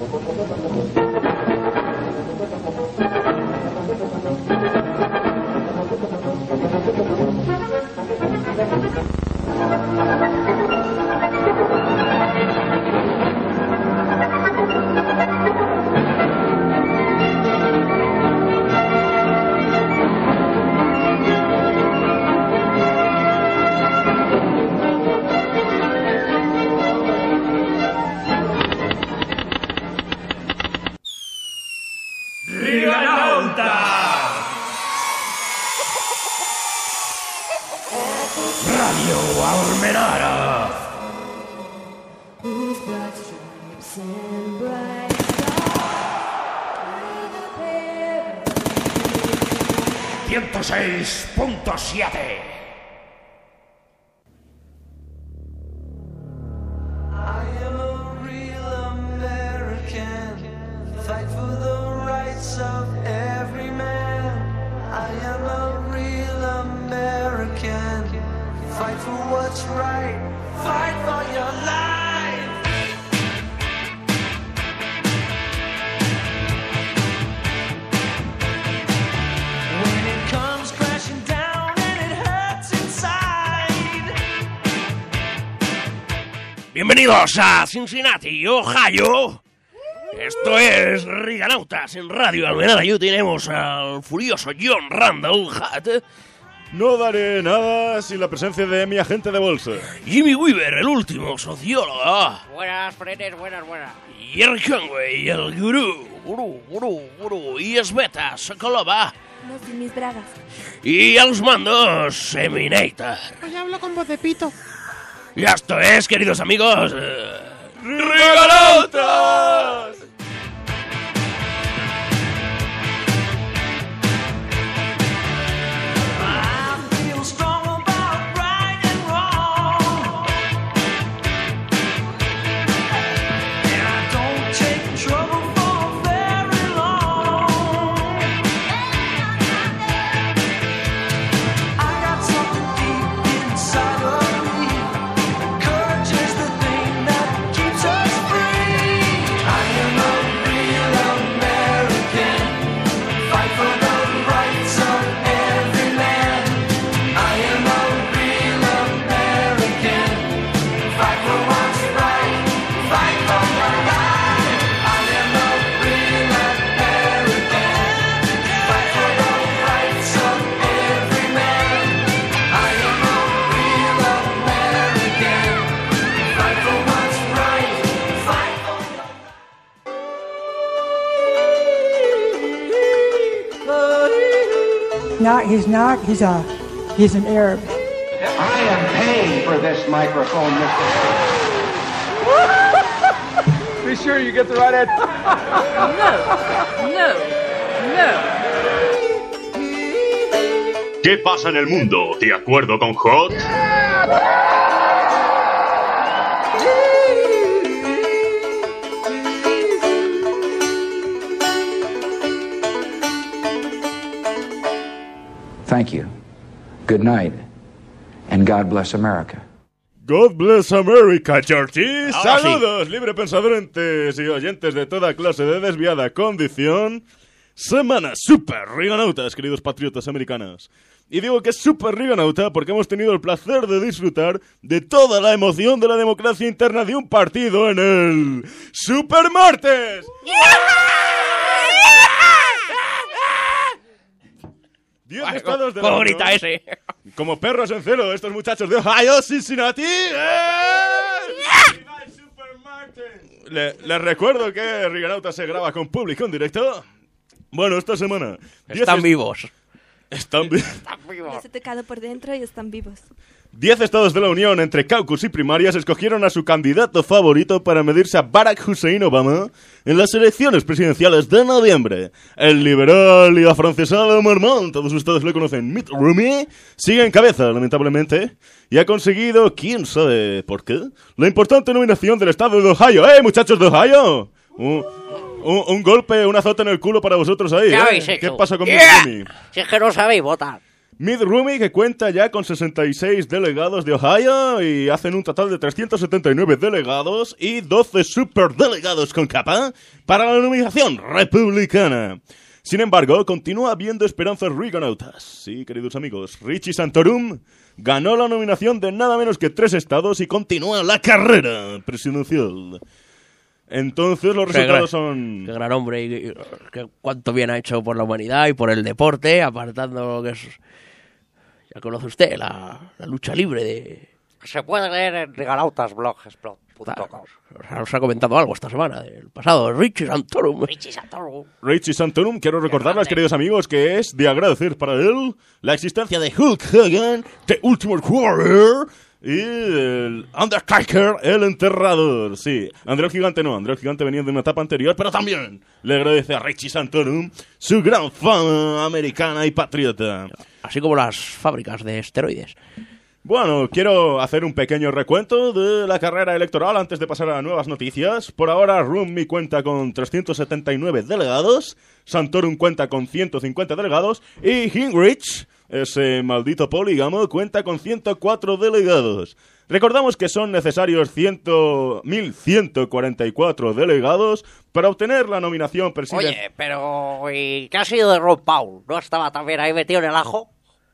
Radio Almenara. 106.7. Bienvenidos a Cincinnati, Ohio. Esto es Riganautas en Radio Almenara. Y tenemos al furioso John Randall Hutt. No daré nada sin la presencia de mi agente de bolsa. Jimmy Weaver, el último sociólogo. Buenas, frenes, buenas. Y Eric Conway, el gurú. Y Sveta Sokolova. No sin mis bragas. Y a los mandos, Seminator. Hoy hablo con voz de pito. Y esto es, queridos amigos, ¡Riganautas! He's an Arab. I am paying for this microphone, Mr. Be sure you get the right answer. No. ¿Qué pasa en el mundo? ¿De acuerdo con Hot? Thank you. Good night. And God bless America. God bless America, Georgie. Ahora Saludos, libre pensadores y oyentes de toda clase de desviada condición. Semana super riganautas, queridos patriotas americanos. Y digo que es super riganauta porque hemos tenido el placer de disfrutar de toda la emoción de la democracia interna de un partido en el Super Martes. 10 estados de la Unión. Favorita ese. Como perros en celo, estos muchachos de Ohio, Cincinnati. Les recuerdo que Riganauta se graba con público en directo. Bueno, esta semana Están vivos. Están vivos. Les he tocado por dentro y están vivos. 10 estados de la Unión, entre caucus y primarias, escogieron a su candidato favorito para medirse a Barack Hussein Obama en las elecciones presidenciales de noviembre. El liberal y afrancesado Marmont, todos ustedes le conocen, Mitt Romney, sigue en cabeza, lamentablemente, y ha conseguido, quién sabe por qué, la importante nominación del estado de Ohio. ¡Eh, muchachos de Ohio! Un golpe, un azote en el culo para vosotros ahí. ¿Qué habéis ¿Qué hecho? pasa con Mitt Romney? Si es que no sabéis votar. Mitt Romney, que cuenta ya con 66 delegados de Ohio y hacen un total de 379 delegados y 12 superdelegados con capa para la nominación republicana. Sin embargo, continúa habiendo esperanzas reaganautas. Sí, queridos amigos, Richie Santorum ganó la nominación de nada menos que 3 estados y continúa la carrera presidencial. Entonces los resultados son... Qué gran hombre y cuánto bien ha hecho por la humanidad y por el deporte, apartando lo que es... Ya conoce usted la lucha libre de... Se puede leer en reganautasblog.com. Os ha comentado algo esta semana del pasado, Richie Santorum. Richie Santorum, quiero recordarles, queridos amigos, que es de agradecer para él la existencia de Hulk Hogan, The Ultimate Warrior y el Undertaker, el enterrador. Sí, André el Gigante no, André el Gigante venía de una etapa anterior, pero también le agradece a Richie Santorum su gran fama americana y patriota. Así como las fábricas de esteroides. Bueno, quiero hacer un pequeño recuento de la carrera electoral antes de pasar a nuevas noticias. Por ahora, Romney cuenta con 379 delegados, Santorum cuenta con 150 delegados y Gingrich, ese maldito polígamo, cuenta con 104 delegados. Recordamos que son necesarios 1.144 delegados para obtener la nominación presidencial. Oye, pero ¿y qué ha sido de Ron Paul? ¿No estaba también ahí metido en el ajo?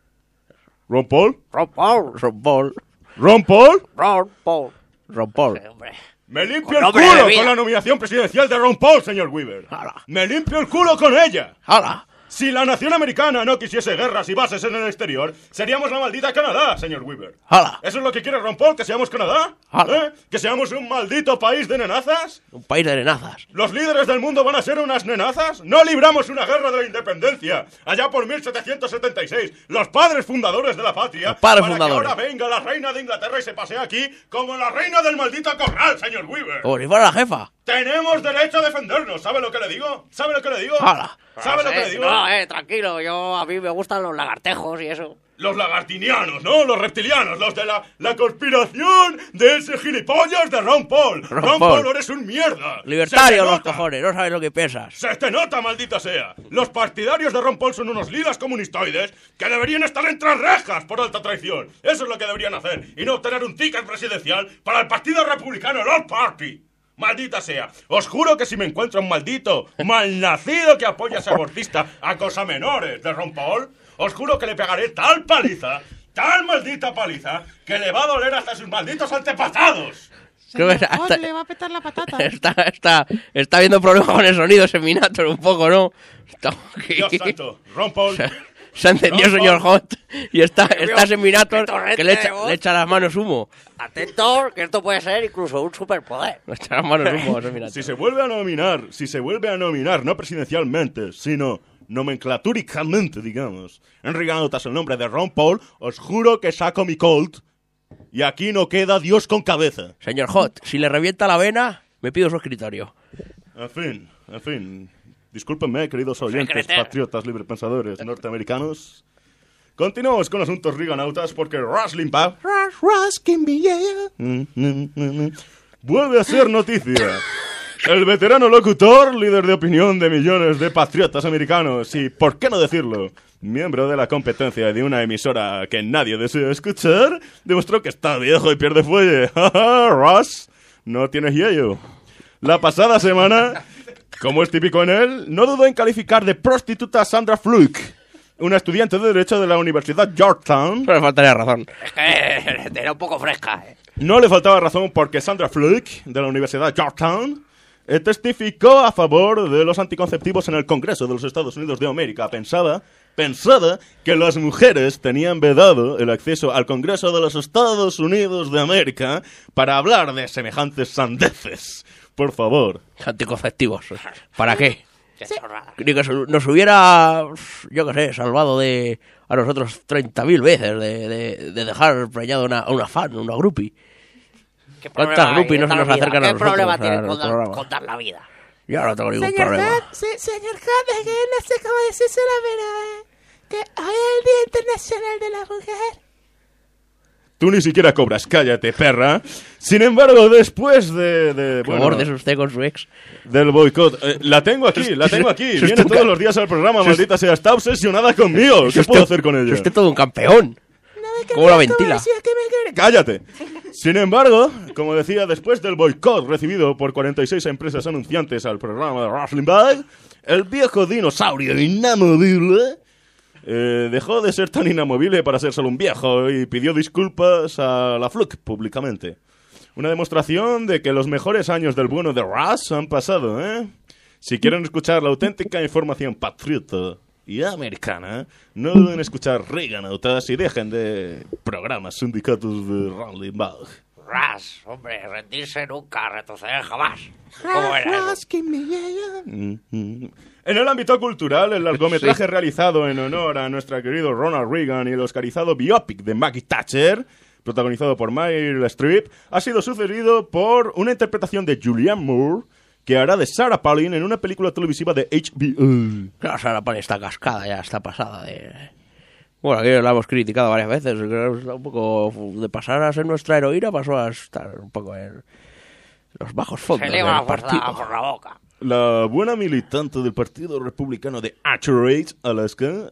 ¿Ron Paul? Ron Paul. Ron Paul. ¿Ron Paul? Ron Paul. Ron Paul. Sí, hombre. Me limpio Con el nombre culo de vida. con la nominación presidencial de Ron Paul, señor Weaver. ¡Hala! Me limpio el culo con ella. ¡Hala! Si la nación americana no quisiese guerras y bases en el exterior, seríamos la maldita Canadá, señor Weaver. ¡Hala! ¿Eso es lo que quiere Ron Paul, que seamos Canadá? ¡Hala! ¿Que seamos un maldito país de nenazas? Un país de nenazas. ¿Los líderes del mundo van a ser unas nenazas? No libramos una guerra de la independencia allá por 1776, los padres fundadores de la patria. Los padres para fundadores. que ahora venga la reina de Inglaterra y se pasee aquí como la reina del maldito corral, señor Weaver. Como si fuera la jefa. Tenemos derecho a defendernos, ¿sabe lo que le digo? ¿Sabe lo que le digo? ¡Hala! ¿Sabe lo que le digo? No, tranquilo, a mí me gustan los lagartejos y eso. Los lagartinianos, ¿no? Los reptilianos, los de la conspiración de ese gilipollas de Ron Paul. Ron Paul, eres un mierda. Libertario Se te los nota. cojones, no sabes lo que piensas. Se te nota, maldita sea. Los partidarios de Ron Paul son unos lilas comunistoides que deberían estar entre rejas por alta traición. Eso es lo que deberían hacer y no obtener un ticket presidencial para el Partido Republicano, el All Party. Maldita sea, os juro que si me encuentro un maldito, malnacido que apoya a ese abortista a cosa menores de Ron Paul, os juro que le pegaré tal maldita paliza, que le va a doler hasta sus malditos antepasados. Creo que le va a petar la patata. Está viendo problemas con el sonido Seminator un poco, ¿no? Dios santo, Ron Paul. Se ha encendido el señor Hot y está Seminator que le echa las manos humo. Atento, que esto puede ser incluso un superpoder. Le echa las manos humo a Seminator. Si se vuelve a nominar, no presidencialmente, sino nomenclatúricamente, digamos, en reganautas el nombre de Ron Paul, os juro que saco mi Colt y aquí no queda Dios con cabeza. Señor Hot, si le revienta la vena, me pido su escritorio. En fin. Discúlpenme, queridos oyentes, patriotas librepensadores norteamericanos. Continuamos con asuntos riganautas porque Rush Limbaugh vuelve a ser noticia. El veterano locutor, líder de opinión de millones de patriotas americanos y, ¿por qué no decirlo?, miembro de la competencia de una emisora que nadie desea escuchar, demostró que está viejo y pierde fuelle. Rush, no tienes yello. La pasada semana, como es típico en él, no dudó en calificar de prostituta a Sandra Fluke, una estudiante de Derecho de la Universidad Georgetown. No le faltaría razón. Es que era un poco fresca, No le faltaba razón porque Sandra Fluke, de la Universidad Georgetown, testificó a favor de los anticonceptivos en el Congreso de los Estados Unidos de América. Pensaba que las mujeres tenían vedado el acceso al Congreso de los Estados Unidos de América para hablar de semejantes sandeces. Por favor. Anticonceptivos. ¿Para qué? Qué chorrada. Ni que nos hubiera, yo qué sé, salvado a nosotros 30.000 veces de dejar preñado a una fan, una groupie. ¿Cuántas groupies no se nos acercan a nosotros? ¿Qué problema tiene con dar la vida? Yo no tengo ningún problema. Señor Hot, es que no sé cómo decírselo, pero que hoy es el Día Internacional de la Mujer. Tú ni siquiera cobras, cállate, perra. Sin embargo, después de Por favor, de usted con su ex. Del boicot. La tengo aquí. Viene todos los días al programa, maldita sea. Está obsesionada conmigo. ¿Qué puedo hacer con ella? Usted es todo un campeón. ¿Cómo la ventila? ¡Cállate! Sin embargo, como decía, después del boicot recibido por 46 empresas anunciantes al programa de Wrestling Bag, el viejo dinosaurio inamovible dejó de ser tan inamovible para ser solo un viejo y pidió disculpas a la Fluke públicamente. Una demostración de que los mejores años del bueno de Russ han pasado, ¿eh? Si quieren escuchar la auténtica información patriota y americana, no deben escuchar Reaganautas y dejen de programas sindicatos de Wrestling Bag. Russ, hombre, rendirse nunca, retroceder jamás. ¿Cómo era eso? En el ámbito cultural, el largometraje realizado en honor a nuestro querido Ronald Reagan y el oscarizado biopic de Maggie Thatcher, protagonizado por Meryl Streep, ha sido sucedido por una interpretación de Julianne Moore, que hará de Sarah Palin en una película televisiva de HBO. Claro, Sarah Palin está cascada, ya está pasada de... Bueno, aquí la hemos criticado varias veces. Creo que está un poco de pasar a ser nuestra heroína, pasó a estar un poco en los bajos fondos Se le va del partido. por la boca. La buena militante del Partido Republicano de Anchorage, Alaska,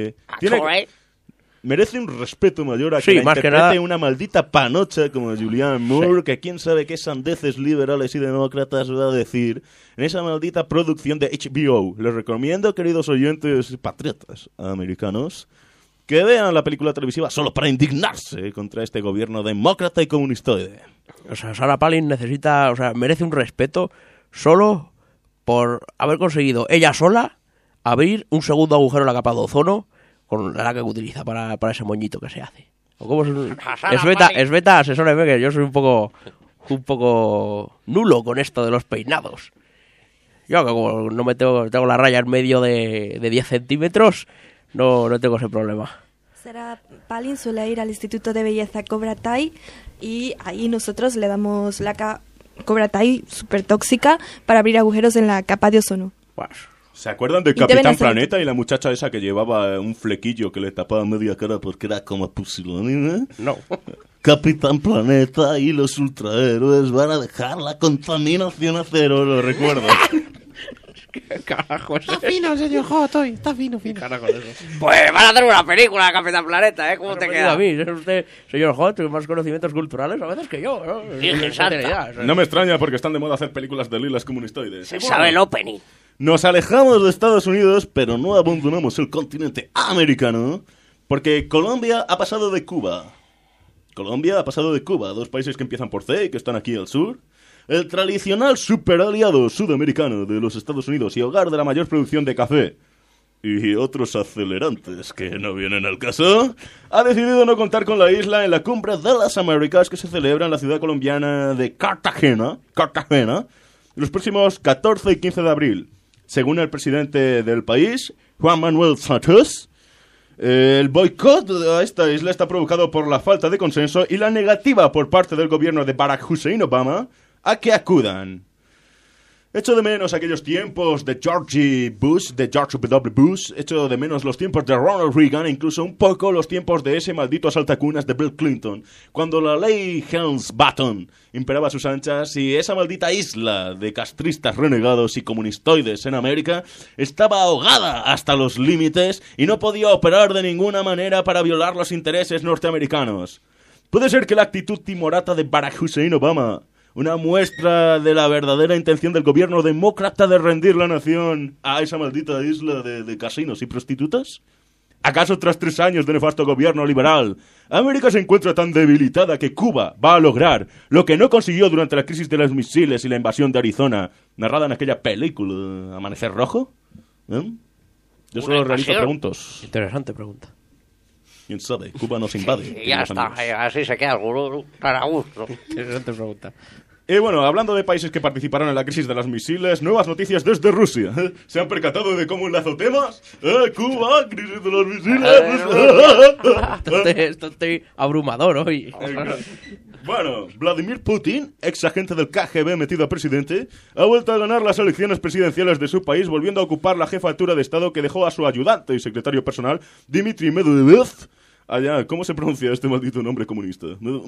merece un respeto mayor a que la interprete una maldita panocha como Julianne Moore, que quién sabe qué sandeces liberales y demócratas va a decir en esa maldita producción de HBO. Les recomiendo, queridos oyentes patriotas americanos, que vean la película televisiva solo para indignarse contra este gobierno demócrata y comunistoide. O sea, Sarah Palin merece un respeto solo por haber conseguido ella sola abrir un segundo agujero en la capa de ozono con la laca que utiliza para ese moñito que se hace. ¿O cómo es beta asesora de que yo soy un poco nulo con esto de los peinados. Yo como no tengo la raya en medio de 10 centímetros, no tengo ese problema. Sarah Palin suele ir al Instituto de Belleza Cobra Tai y ahí nosotros le damos la Cobra Tai súper tóxica para abrir agujeros en la capa de ozono. ¿Se acuerdan del Capitán Planeta y la muchacha esa que llevaba un flequillo que le tapaba media cara porque era como pusilánime? No. Capitán Planeta y los ultrahéroes van a dejar la contaminación a cero, lo recuerdo. ¿Qué carajo es Está fino, señor Hot, hoy. Está fino. ¿Qué carajo es eso? Pues van a hacer una película de Capitán Planeta, ¿eh? ¿Cómo te queda? A mí, es usted, señor Hot, tiene más conocimientos culturales a veces que yo, ¿no? No me extraña porque están de moda hacer películas de lilas comunistoides. Se sabe el opening. Nos alejamos de Estados Unidos, pero no abandonamos el continente americano, porque Colombia ha pasado de Cuba. Dos países que empiezan por C y que están aquí al sur. El tradicional superaliado sudamericano de los Estados Unidos y hogar de la mayor producción de café y otros acelerantes que no vienen al caso, ha decidido no contar con la isla en la Cumbre de las Américas que se celebra en la ciudad colombiana de Cartagena, los próximos 14 y 15 de abril. Según el presidente del país, Juan Manuel Santos, el boicot a esta isla está provocado por la falta de consenso y la negativa por parte del gobierno de Barack Hussein Obama a que acudan. Echo de menos aquellos tiempos de George W. Bush, echo de menos los tiempos de Ronald Reagan e incluso un poco los tiempos de ese maldito asaltacunas de Bill Clinton, cuando la ley Helms-Burton imperaba a sus anchas y esa maldita isla de castristas renegados y comunistoides en América estaba ahogada hasta los límites y no podía operar de ninguna manera para violar los intereses norteamericanos. Puede ser que la actitud timorata de Barack Hussein Obama, una muestra de la verdadera intención del gobierno demócrata de rendir la nación a esa maldita isla de casinos y prostitutas? ¿Acaso tras 3 años de nefasto gobierno liberal, América se encuentra tan debilitada que Cuba va a lograr lo que no consiguió durante la crisis de los misiles y la invasión de Arizona, narrada en aquella película Amanecer Rojo? Yo solo realizo preguntas. Interesante pregunta. ¿Quién sabe? Cuba nos invade. Y ya está, así se queda alguno para gusto. Interesante pregunta. Y bueno, hablando de países que participaron en la crisis de los misiles, nuevas noticias desde Rusia. ¿Se han percatado de cómo enlazo temas? Cuba, crisis de los misiles. Esto estoy abrumador hoy. Bueno, Vladimir Putin, ex agente del KGB metido a presidente, ha vuelto a ganar las elecciones presidenciales de su país, volviendo a ocupar la jefatura de Estado que dejó a su ayudante y secretario personal, Dmitry Medvedev, Allá, ¿cómo se pronuncia este maldito nombre comunista?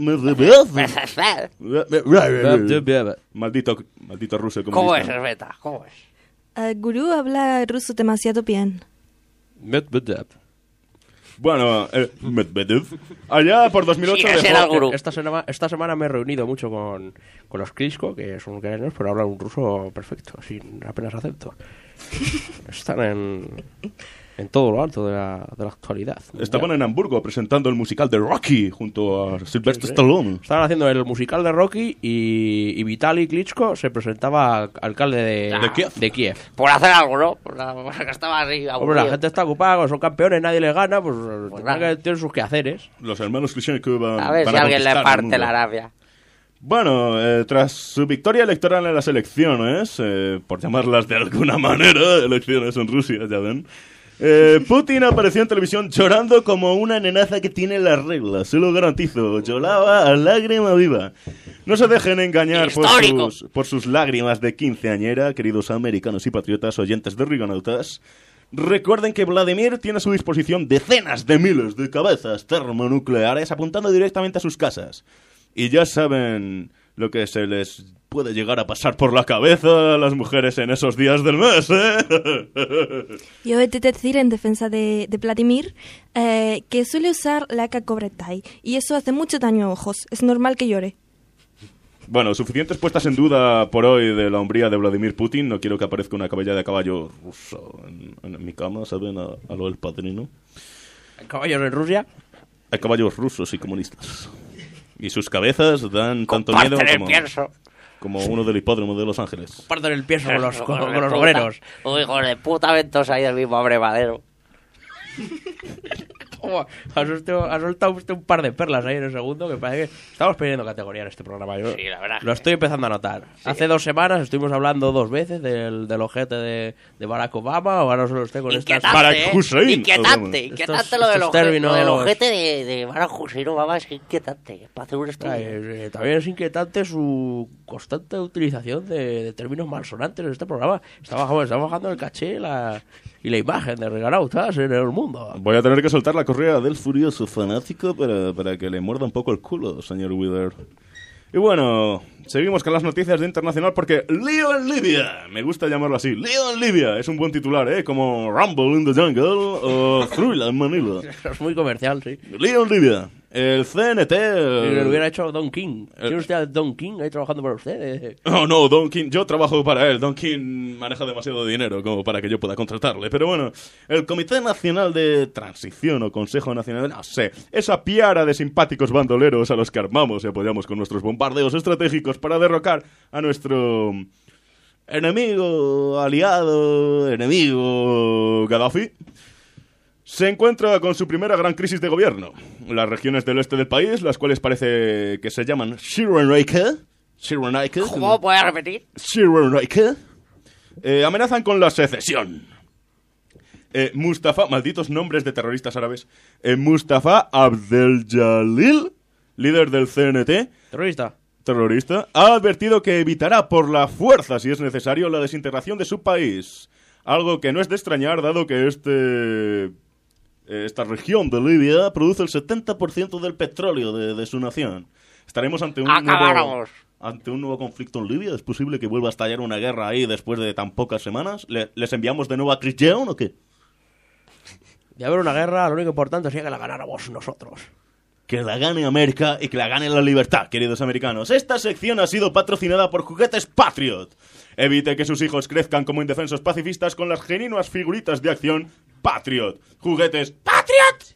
Maldito ruso comunista. ¿Cómo es, Herbeta? ¿Cómo es? Gurú habla ruso demasiado bien. Medvedev. Bueno, Medvedev. Allá por 2008 Sí, ese era el dejó... gurú. Esta semana me he reunido mucho con los Klitschko, que son ucranianos, pero hablan un ruso perfecto, sin apenas acento. Están en todo lo alto de la actualidad. Estaban en Hamburgo presentando el musical de Rocky junto a Sylvester Stallone. Estaban haciendo el musical de Rocky y Vitaly Klitschko se presentaba alcalde de Kiev. Por hacer algo, ¿no? Porque estaba así Hombre, aburrido. la gente está ocupada, son campeones, nadie les gana, pues nada. que tienen sus quehaceres. Los hermanos Klitschko van A ver si a alguien le conquistar el parte mundo. la Arabia. Bueno, tras su victoria electoral en las elecciones, por llamarlas de alguna manera, elecciones en Rusia, ya ven, Putin apareció en televisión llorando como una nenaza que tiene las reglas, se lo garantizo, lloraba a lágrima viva. No se dejen engañar por sus lágrimas de quinceañera, queridos americanos y patriotas oyentes de Riganautas. Recuerden que Vladimir tiene a su disposición decenas de miles de cabezas termonucleares apuntando directamente a sus casas. Y ya saben lo que se les puede llegar a pasar por la cabeza a las mujeres en esos días del mes, ¿eh? Yo he de decir en defensa de Vladimir que suele usar laca Cobretay y eso hace mucho daño a ojos. Es normal que llore. Bueno, suficientes puestas en duda por hoy de la hombría de Vladimir Putin. No quiero que aparezca una cabella de caballo ruso en mi cama, ¿saben? A lo del padrino. ¿Caballos en Rusia? Hay caballos rusos y comunistas. Y sus cabezas dan tanto miedo como uno del hipódromo de Los Ángeles. Parten el piezo con los Hijo de obreros. puta. Hijo de puta, ventos ahí del mismo abrevadero. Ha soltado usted un par de perlas ahí en el segundo que parece que estamos perdiendo categoría en este programa. Yo Sí, la verdad. lo estoy empezando a notar. Sí. Hace 2 semanas estuvimos hablando 2 veces del ojete de Barack Obama. Ahora solo usted con estas... Barack Hussein. Inquietante lo del términos... ojete de Barack Hussein Obama. Es inquietante para hacer un estudio. También es inquietante su constante utilización de términos malsonantes en este programa. Está bajando el caché y la imagen de Reganautas en el mundo. Voy a tener que soltar la correa del furioso fanático para que le muerda un poco el culo, señor Wheeler. Y bueno, seguimos con las noticias de internacional porque lío en Libia, me gusta llamarlo así, lío en Libia, es un buen titular, como Rumble in the Jungle o Thriller en Manila. Es muy comercial, sí. Lío en Libia. El CNT... lo hubiera hecho Don King. ¿Tiene usted a Don King ahí trabajando para usted? No, Don King, yo trabajo para él. Don King maneja demasiado dinero como para que yo pueda contratarle. Pero bueno, el Comité Nacional de Transición o Consejo Nacional, no sé, esa piara de simpáticos bandoleros a los que armamos y apoyamos con nuestros bombardeos estratégicos para derrocar a nuestro aliado, Gaddafi, se encuentra con su primera gran crisis de gobierno. Las regiones del este del país, las cuales parece que se llaman Cyrenaica. ¿Cómo puedes repetir? Cyrenaica. Amenazan con la secesión. Mustafa, malditos nombres de terroristas árabes. Mustafa Abdel-Jalil, líder del CNT. Terrorista. Ha advertido que evitará por la fuerza, si es necesario, la desintegración de su país. Algo que no es de extrañar, dado que esta región de Libia produce el 70% del petróleo de su nación. ¿Estaremos ante un nuevo conflicto en Libia? ¿Es posible que vuelva a estallar una guerra ahí después de tan pocas semanas? ¿Les enviamos de nuevo a Chris Young o qué? De haber una guerra, lo único importante sería que la ganáramos nosotros. Que la gane América y que la gane la libertad, queridos americanos. Esta sección ha sido patrocinada por Juguetes Patriot. Evite que sus hijos crezcan como indefensos pacifistas con las genuinas figuritas de acción Patriot. Juguetes Patriot.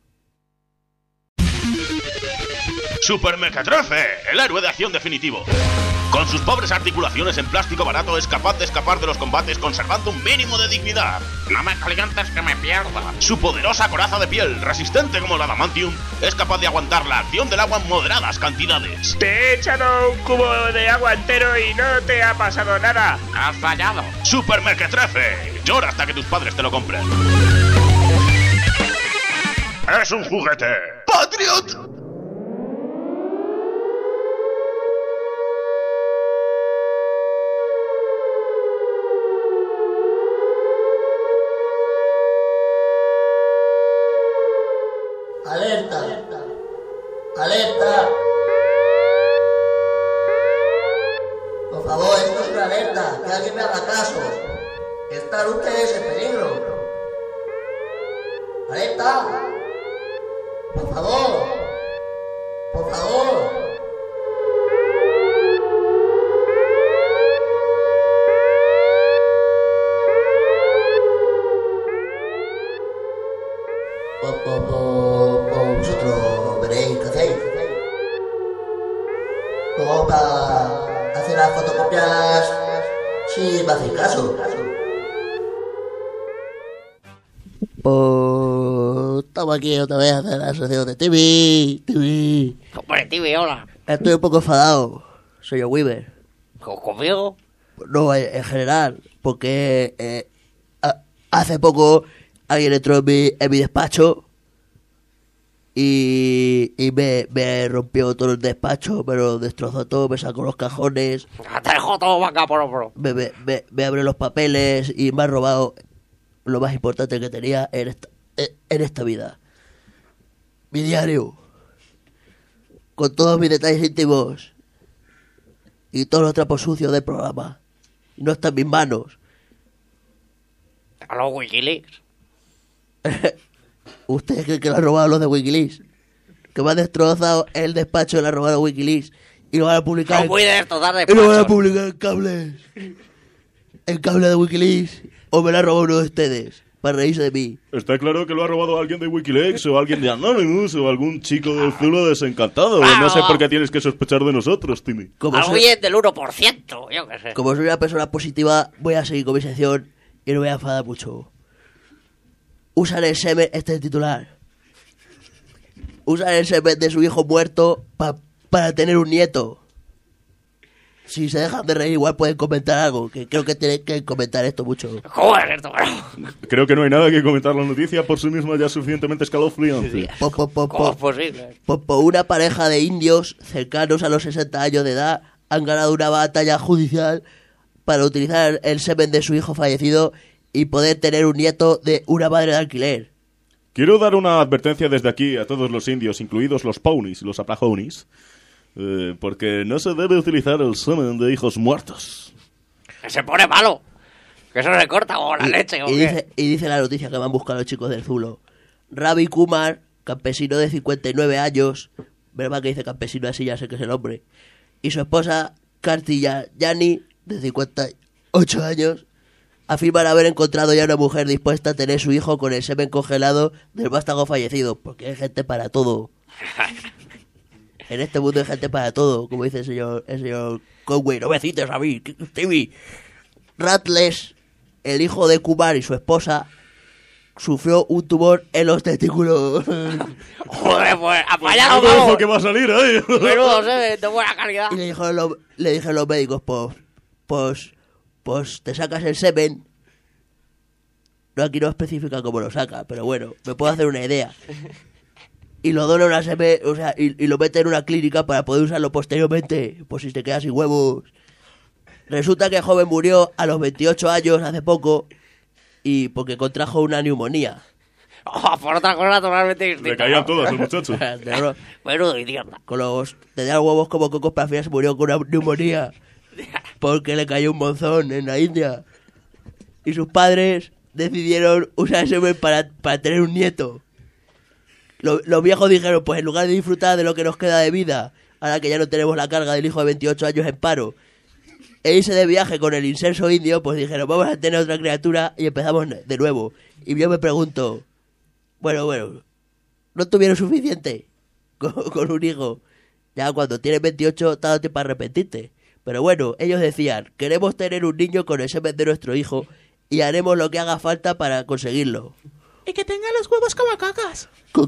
Super Mequetrefe, el héroe de acción definitivo. Con sus pobres articulaciones en plástico barato es capaz de escapar de los combates conservando un mínimo de dignidad. No me calientes que me pierda. Su poderosa coraza de piel, resistente como el adamantium, es capaz de aguantar la acción del agua en moderadas cantidades. Te he echado un cubo de agua entero y no te ha pasado nada. Has fallado. Super Mequetrefe, llora hasta que tus padres te lo compren. Es un juguete Patriot. Alerta. una alerta, que alguien me haga caso. Están ustedes en peligro. ¡Alerta! ¡Por favor! ¡Por favor! Vosotros veréis qué hacéis. Luego para hacer las fotocopias si me hacéis caso. Pues estamos aquí otra vez a hacer la asociación de TV. Hombre, TV, hola. Estoy un poco enfadado, señor Weaver. ¿Conmigo? No, en general, porque hace poco alguien entró en mi despacho y me rompió todo el despacho, me lo destrozó todo, me sacó los cajones. Te dejó todo vaca por hombro. Me abrió los papeles y me ha robado lo más importante que tenía en esta vida. Mi diario. Con todos mis detalles íntimos. Y todos los trapos sucios del programa. No está en mis manos. A los Wikileaks. ¿Ustedes creen que lo han robado los de Wikileaks? Que me han destrozado el despacho y lo han robado Wikileaks. Y lo van a publicar. Son muy de destrozar Y despachos. lo van a publicar en cables. El cable de Wikileaks. O me lo ha robado uno de ustedes. Para reírse de mí. Está claro que lo ha robado alguien de Wikileaks o alguien de Anonymous o algún chico del Zulo desencantado. No sé por qué tienes que sospechar de nosotros, Timmy. Alguien del 1%, yo qué sé. Como soy una persona positiva, voy a seguir con mi sección y no voy a enfadar mucho. Usan el semen, este es el titular. Usan el semen de su hijo muerto para tener un nieto. Si se dejan de reír, igual pueden comentar algo, que creo que tienen que comentar esto mucho. ¿Cómo es esto? Creo que no hay nada que comentar la noticia, por sí misma ya es suficientemente escalofriante. ¿Cómo es posible? Una pareja de indios cercanos a los 60 años de edad han ganado una batalla judicial para utilizar el semen de su hijo fallecido y poder tener un nieto de una madre de alquiler. Quiero dar una advertencia desde aquí a todos los indios, incluidos los pawnis y los apajonis, porque no se debe utilizar el semen de hijos muertos. Que se pone malo. Que eso se corta como la leche. ¿o qué? Dice la noticia que me han buscado los chicos del Zulo. Ravi Kumar, campesino de 59 años, verdad que dice campesino así, ya sé que es el hombre, y su esposa Karti Yani, de 58 años, afirman haber encontrado ya una mujer dispuesta a tener su hijo con el semen congelado del vástago fallecido, porque hay gente para todo. En este mundo hay gente para todo, como dice el señor Conway. No me cites a mí, Stevie. Rattles, el hijo de Kumar y su esposa, sufrió un tumor en los testículos. Joder, pues apañado, Todo vamos. que va a salir ahí. Menudo semen de buena calidad. Y le dijeron los médicos, pues te sacas el semen. No, aquí no especifica cómo lo saca, pero bueno, me puedo hacer una idea. Y lo dona una semen, o sea, y lo mete en una clínica para poder usarlo posteriormente, por si te quedas sin huevos. Resulta que el joven murió a los 28 años, hace poco, y porque contrajo una neumonía. Oh, por otra cosa totalmente distinta. Le caían todas al muchacho. Menudo idiota. Tenía los huevos como cocos, pero al final se murió con una neumonía. Porque le cayó un monzón en la India. Y sus padres decidieron usar ese semen para tener un nieto. Los viejos dijeron, pues en lugar de disfrutar de lo que nos queda de vida, ahora que ya no tenemos la carga del hijo de 28 años en paro, e irse de viaje con el incenso indio, pues dijeron, vamos a tener otra criatura y empezamos de nuevo. Y yo me pregunto, bueno, ¿no tuvieron suficiente con un hijo? Ya cuando tienes 28 te ha dado tiempo para arrepentirte. Pero bueno, ellos decían, queremos tener un niño con el semen de nuestro hijo y haremos lo que haga falta para conseguirlo. Y que tenga los huevos como cacas.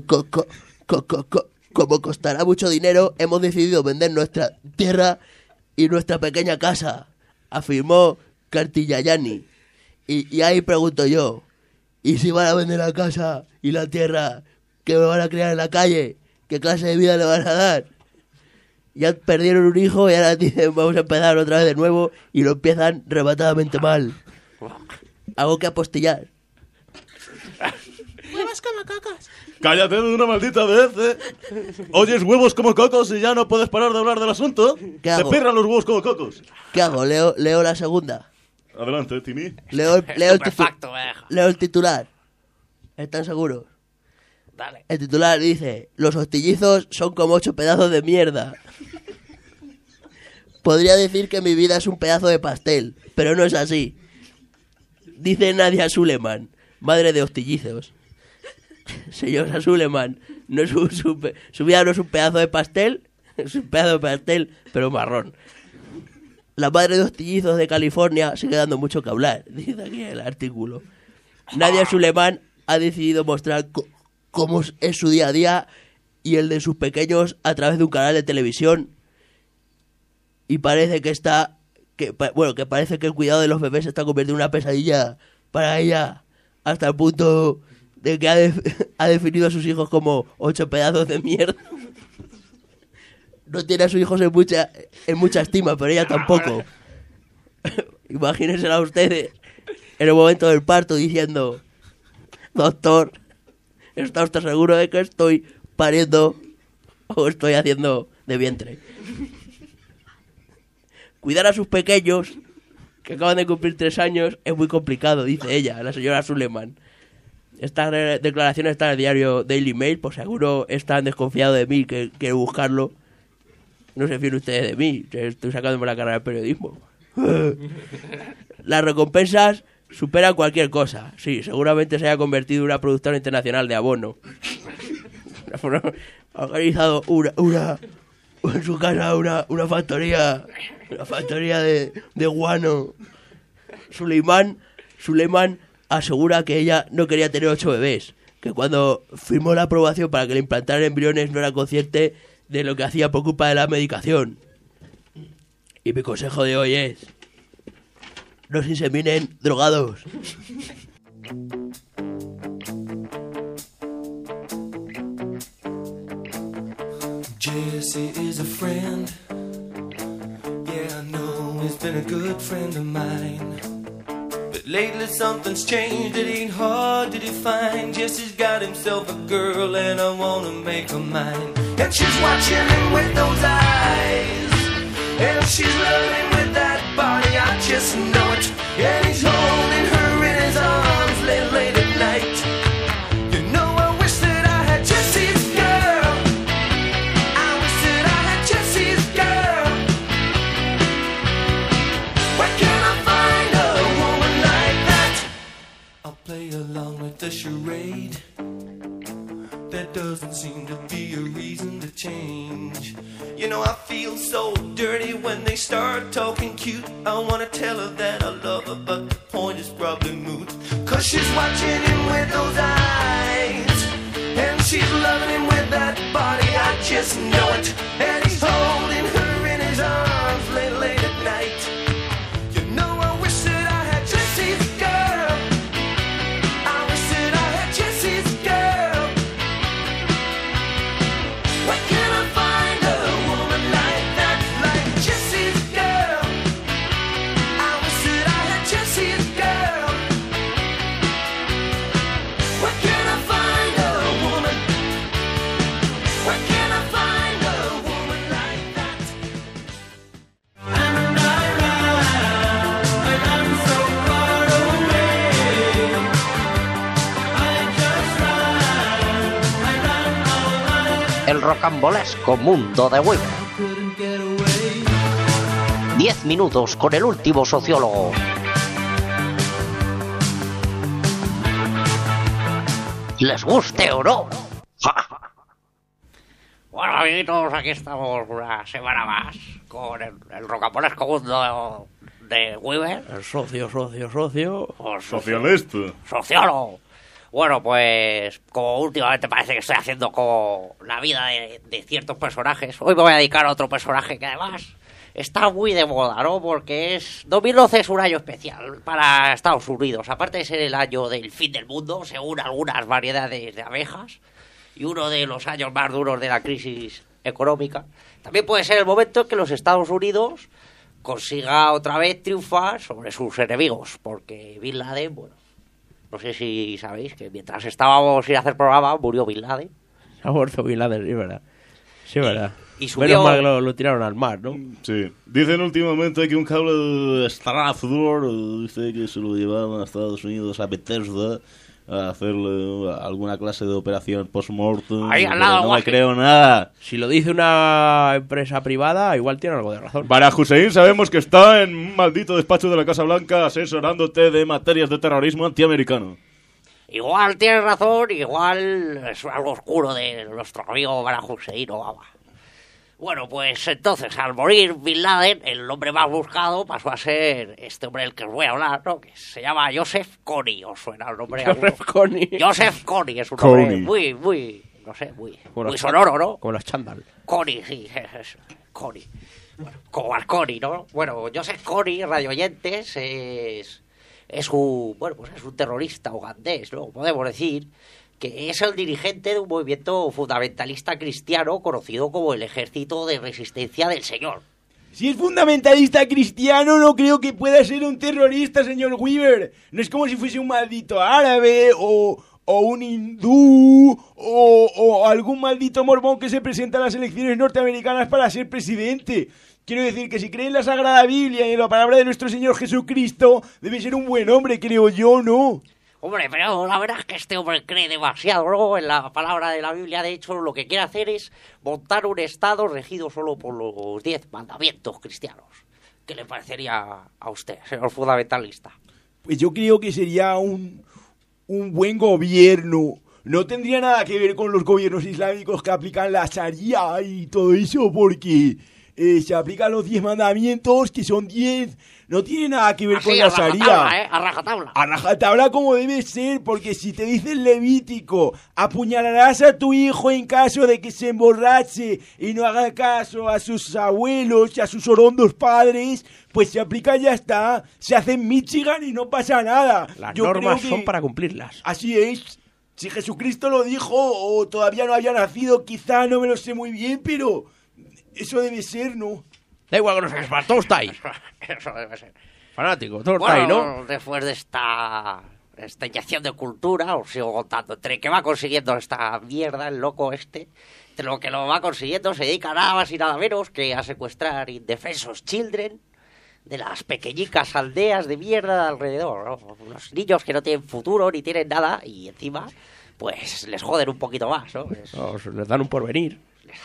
Como costará mucho dinero, hemos decidido vender nuestra tierra y nuestra pequeña casa, afirmó Kartiyayani. Y ahí pregunto yo, ¿y si van a vender la casa y la tierra que me van a criar en la calle? ¿Qué clase de vida le van a dar? Ya perdieron un hijo y ahora dicen vamos a empezar otra vez de nuevo y lo empiezan rematadamente mal. Algo que apostillar. huevos como cocos. ¡Cállate de una maldita vez, Oyes huevos como cocos y ya no puedes parar de hablar del asunto. ¿Qué hago? Te pirran los huevos como cocos. ¿Qué hago? ¿Leo la segunda? Adelante, Timmy. Leo Estupefacto, leo el titular. ¿Están seguros? Dale. El titular dice: los hostillizos son como 8 pedazos de mierda. Podría decir que mi vida es un pedazo de pastel, pero no es así. Dice Nadia Suleman, madre de hostillizos. Señora Suleman, no es su vida no es un pedazo de pastel, es un pedazo de pastel, pero marrón. La madre de hostillizos de California sigue dando mucho que hablar, dice aquí el artículo. Nadia Suleman ha decidido mostrar cómo es su día a día y el de sus pequeños a través de un canal de televisión. Y parece que parece que el cuidado de los bebés se está convirtiendo en una pesadilla para ella, hasta el punto de que ha definido a sus hijos como 8 pedazos de mierda. No tiene a sus hijos en mucha estima, pero ella tampoco. Imagínensela ustedes en el momento del parto diciendo: doctor, ¿está usted seguro de que estoy pariendo o estoy haciendo de vientre? Cuidar a sus pequeños, que acaban de cumplir 3 años, es muy complicado, dice ella, la señora Suleman. Estas declaraciones están en el diario Daily Mail, por seguro están desconfiados de mí, que quiero buscarlo. No se fíen ustedes de mí, que estoy sacándome la carrera de periodismo. Las recompensas superan cualquier cosa. Sí, seguramente se haya convertido en una productora internacional de abono. Ha organizado en su casa una factoría de guano. Suleiman asegura que ella no quería tener 8 bebés, que cuando firmó la aprobación para que le implantaran embriones no era consciente de lo que hacía por culpa de la medicación. Y mi consejo de hoy es: no se inseminen drogados. Jesse is a friend. Yeah, I know he's been a good friend of mine. But lately something's changed, it ain't hard to define. Jesse's got himself a girl and I wanna make her mine. And she's watching him with those eyes, and she's loving with that body, I just know it. And he's holding her in his arms late at night. You know, I wish that I had Jesse's girl. I wish that I had Jesse's girl. Where can I find a woman like that? I'll play along with the charade. There doesn't seem to be a reason to change. You know, I feel so dirty when they start talking cute. I wanna tell her that I love her, but the point is probably moot. Cause she's watching him with those eyes, and she's loving him with that body, I just know it. And he's holding her in his arms late at night. You know, I wish that I had Jesse's girl. I wish that I had Jesse's girl. Where can I find a woman like that, like Jesse's girl? I wish that I had Jesse's girl. Where can I find a woman? Where can I find a woman like that? And I run so far away. I just run all night. El rocambolesco mundo de Weaver. 10 minutos con el último sociólogo. Les guste o no. Bueno, amiguitos, aquí estamos una semana más con el rocambolesco mundo de Weaver. El socio. Socialista. Sociólogo. Bueno, pues como últimamente parece que estoy haciendo como la vida de ciertos personajes, hoy me voy a dedicar a otro personaje que además está muy de moda, ¿no? Porque 2012 es un año especial para Estados Unidos. Aparte de ser el año del fin del mundo, según algunas variedades de abejas, y uno de los años más duros de la crisis económica, también puede ser el momento en que los Estados Unidos consiga otra vez triunfar sobre sus enemigos, porque Bin Laden, bueno, No sé si sabéis que mientras estábamos sin hacer programa murió Bin Laden. Ha muerto Bin Laden, sí, es verdad. Sí, es verdad. Y subió... Menos mal que lo tiraron al mar, ¿no? Sí. Dicen últimamente que un cable de Strasbourg dice que se lo llevaron a Estados Unidos, a Bethesda, a hacerle alguna clase de operación post-mortem. Ahí al lado, no me creo nada. Si lo dice una empresa privada, igual tiene algo de razón. Barak Hussein sabemos que está en un maldito despacho de la Casa Blanca asesorándote de materias de terrorismo antiamericano. Igual tienes razón, igual es algo oscuro de nuestro amigo Barak Hussein Obama. Bueno, pues entonces, al morir Bin Laden, el hombre más buscado pasó a ser este hombre del que os voy a hablar, ¿no? Que se llama Joseph Kony, ¿os suena el nombre? Joseph Kony. Joseph Kony es un nombre muy, no sé, muy sonoro, ¿no? Como los chándal. Kony, sí, es Kony. Bueno, como al Kony, ¿no? Bueno, Joseph Kony, radioyentes, es un terrorista ugandés, ¿no? Podemos decir que es el dirigente de un movimiento fundamentalista cristiano conocido como el Ejército de Resistencia del Señor. Si es fundamentalista cristiano, no creo que pueda ser un terrorista, señor Weaver. No es como si fuese un maldito árabe o un hindú o algún maldito mormón que se presenta a las elecciones norteamericanas para ser presidente. Quiero decir que si cree en la Sagrada Biblia y en la palabra de nuestro Señor Jesucristo, debe ser un buen hombre, creo yo, ¿no? Hombre, pero la verdad es que este hombre cree demasiado, ¿no? En la palabra de la Biblia, de hecho, lo que quiere hacer es montar un Estado regido solo por los 10 mandamientos cristianos. ¿Qué le parecería a usted, señor fundamentalista? Pues yo creo que sería un buen gobierno. No tendría nada que ver con los gobiernos islámicos que aplican la Sharia y todo eso, porque se aplican los 10 mandamientos, que son 10... No tiene nada que ver con la Sharia. A rajatabla. A rajatabla como debe ser, porque si te dice el Levítico, apuñalarás a tu hijo en caso de que se emborrache y no haga caso a sus abuelos y a sus orondos padres, pues se aplica y ya está. Se hace en Michigan y no pasa nada. Las normas son para cumplirlas. Así es. Si Jesucristo lo dijo o todavía no había nacido, quizá no me lo sé muy bien, pero eso debe ser, ¿no? Da igual que no sepas, todo está ahí. Eso debe ser. Fanático, todo está ahí, ¿no? Después de esta inyección de cultura, os sigo contando. Entre que va consiguiendo esta mierda, el loco este, entre lo que lo va consiguiendo, se dedica nada más y nada menos que a secuestrar indefensos children de las pequeñicas aldeas de mierda de alrededor, ¿no? Unos niños que no tienen futuro ni tienen nada y encima, pues les joden un poquito más, ¿no? Les dan un porvenir.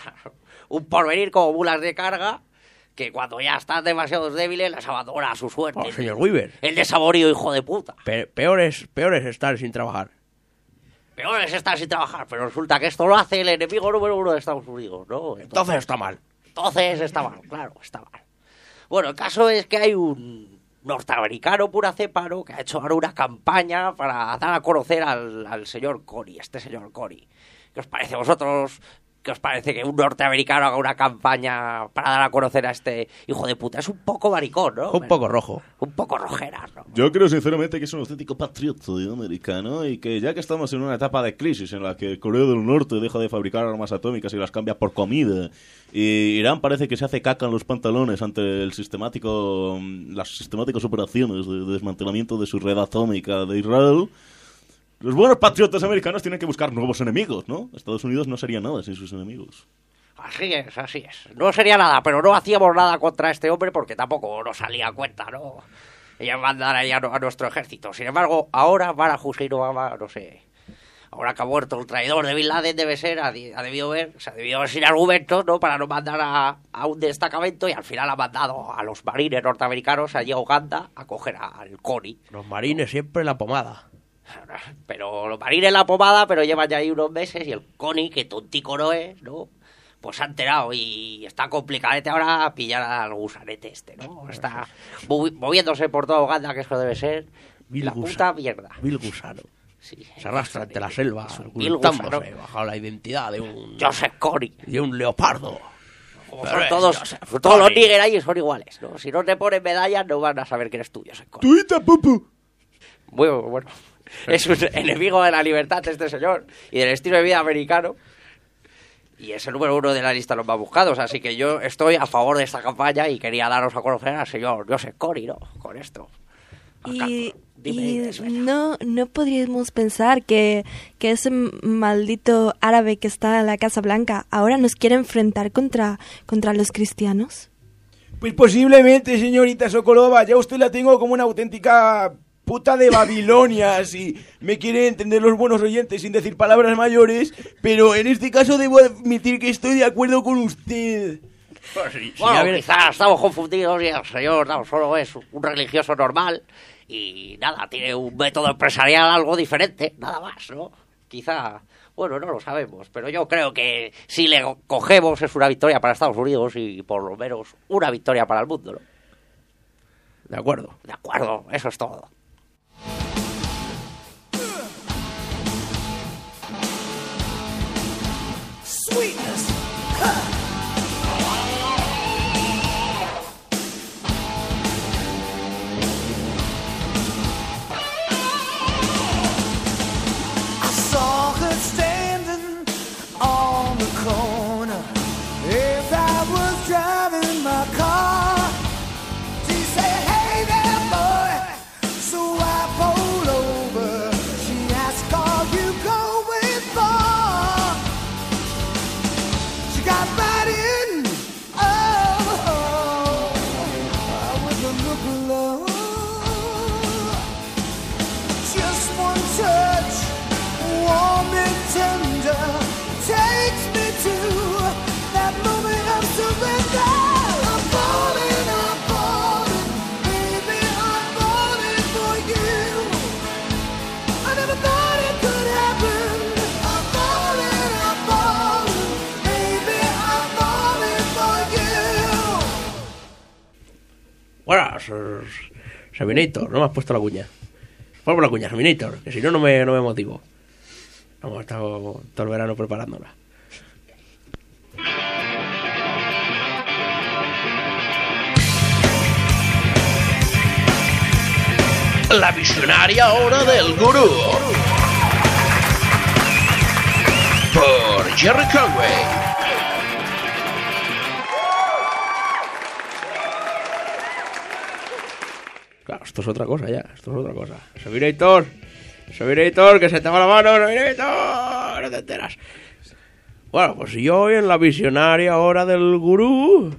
Un porvenir como mulas de carga, que cuando ya están demasiado débiles les abandona a su suerte. Oh, señor Weaver. El desamorío, hijo de puta. Peor es estar sin trabajar. Peor es estar sin trabajar, pero resulta que esto lo hace el enemigo número 1 de Estados Unidos, ¿no? Entonces está mal. Entonces está mal, claro, está mal. Bueno, el caso es que hay un norteamericano pura cepa, ¿no? Que ha hecho ahora una campaña para dar a conocer al señor Kony, este señor Kony. ¿Qué os parece a vosotros? ¿Qué os parece que un norteamericano haga una campaña para dar a conocer a este hijo de puta? Es un poco maricón, ¿no? Un poco rojo. Un poco rojera, ¿no? Yo creo sinceramente que es un auténtico patriota americano y que ya que estamos en una etapa de crisis en la que Corea del Norte deja de fabricar armas atómicas y las cambia por comida y Irán parece que se hace caca en los pantalones ante las sistemáticas operaciones de desmantelamiento de su red atómica de Israel, los buenos patriotas americanos tienen que buscar nuevos enemigos, ¿no? Estados Unidos no sería nada sin sus enemigos. Así es, así es. No sería nada, pero no hacíamos nada contra este hombre porque tampoco nos salía a cuenta, ¿no? Ella mandar ahí a nuestro ejército. Sin embargo, ahora Barak Hussein Obama, no sé, ahora que ha muerto el traidor de Bin Laden, debe ser, ha debido ver sin argumentos, ¿no? Para no mandar a un destacamento y al final ha mandado a los marines norteamericanos allí a Uganda a coger al Kony. Los marines siempre la pomada. Pero los marines la pomada, pero llevan ya ahí unos meses y el Kony, que tontico no es, ¿no? Pues se ha enterado y está complicadete ahora pillar al gusanete este, ¿no? Está moviéndose por toda Uganda, que eso debe ser la puta mierda. Vil gusano. Sí, se arrastra ante la selva, ocultándose bajo la identidad de un... Joseph Kony. De un leopardo. Como son todos los nígeres ahí son iguales, ¿no? Si no te ponen medallas no van a saber que eres tú, Joseph Kony. ¡Tuita, pupu! Muy bueno. Es un enemigo de la libertad este señor y del estilo de vida americano. Y es el número 1 de la lista de los más buscados. Así que yo estoy a favor de esta campaña y quería daros a conocer al señor Joseph Kony, ¿no? Con esto. Y Dime, no podríamos pensar que ese maldito árabe que está en la Casa Blanca ahora nos quiere enfrentar contra los cristianos. Pues posiblemente, señorita Sokolova, ya usted la tengo como una auténtica puta de Babilonia, si me quieren entender los buenos oyentes sin decir palabras mayores, pero en este caso debo admitir que estoy de acuerdo con usted. Bueno, quizás estamos confundidos y el señor solo es un religioso normal y nada, tiene un método empresarial algo diferente, nada más, ¿no? Quizá, bueno, no lo sabemos, pero yo creo que si le cogemos es una victoria para Estados Unidos y por lo menos una victoria para el mundo, ¿no? De acuerdo. De acuerdo, eso es todo. Sweetness. I saw her standing on the corner as I was driving my car. She said, "Hey there, boy." So I pulled over. She asked, "Are you going far?" She got right in, with a look of love. Just one touch, warm and tender, takes me to that moment of surrender. I'm falling, baby, I'm falling for you. I never thought it could happen. I'm falling, baby, I'm falling for you. Bueno, Seminator, no me has puesto la cuña. Ponme la cuña, Seminator, que si no, no me motivo. Hemos estado todo el verano preparándola. La visionaria hora del gurú. Por Jerry Conway. Claro, esto es otra cosa ya, esto es otra cosa. Seminator, que se te va la mano, Seminator, no te enteras. Bueno, pues yo hoy en la visionaria hora del gurú.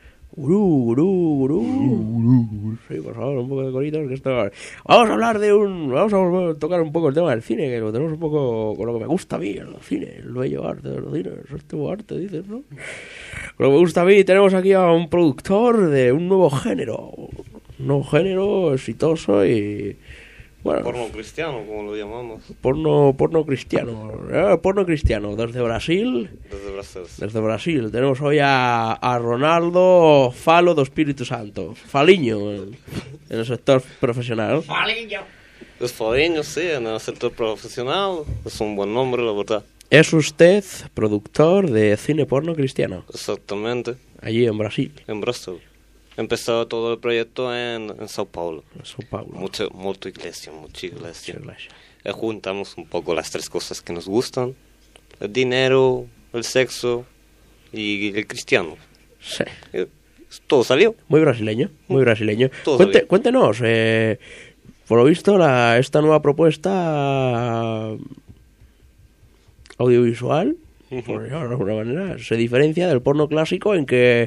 Gurú. Sí, por favor, un poco de coritos, que esto... Vamos a tocar un poco el tema del cine, que lo tenemos un poco con lo que me gusta a mí, el cine, el bello arte de los cines, este arte, dices, ¿no? Con lo que me gusta a mí, tenemos aquí a un productor de un nuevo género exitoso y... Bueno, porno cristiano, como lo llamamos. Porno cristiano, desde Brasil. Desde Brasil. Tenemos hoy a Ronaldo Falo do Espíritu Santo. Faliño en el sector profesional. Faliño. Es Faliño, sí, en el sector profesional. Es un buen nombre, la verdad. ¿Es usted productor de cine porno cristiano? Exactamente. Allí en Brasil. En Brasil. Empezó todo el proyecto en Sao Paulo. Mucha iglesia. Juntamos un poco las tres cosas que nos gustan. El dinero, el sexo y el cristiano. Sí. Todo salió. Muy brasileño. Todo Cuéntenos, por lo visto, esta nueva propuesta audiovisual, por llamarlo de alguna manera, se diferencia del porno clásico en que...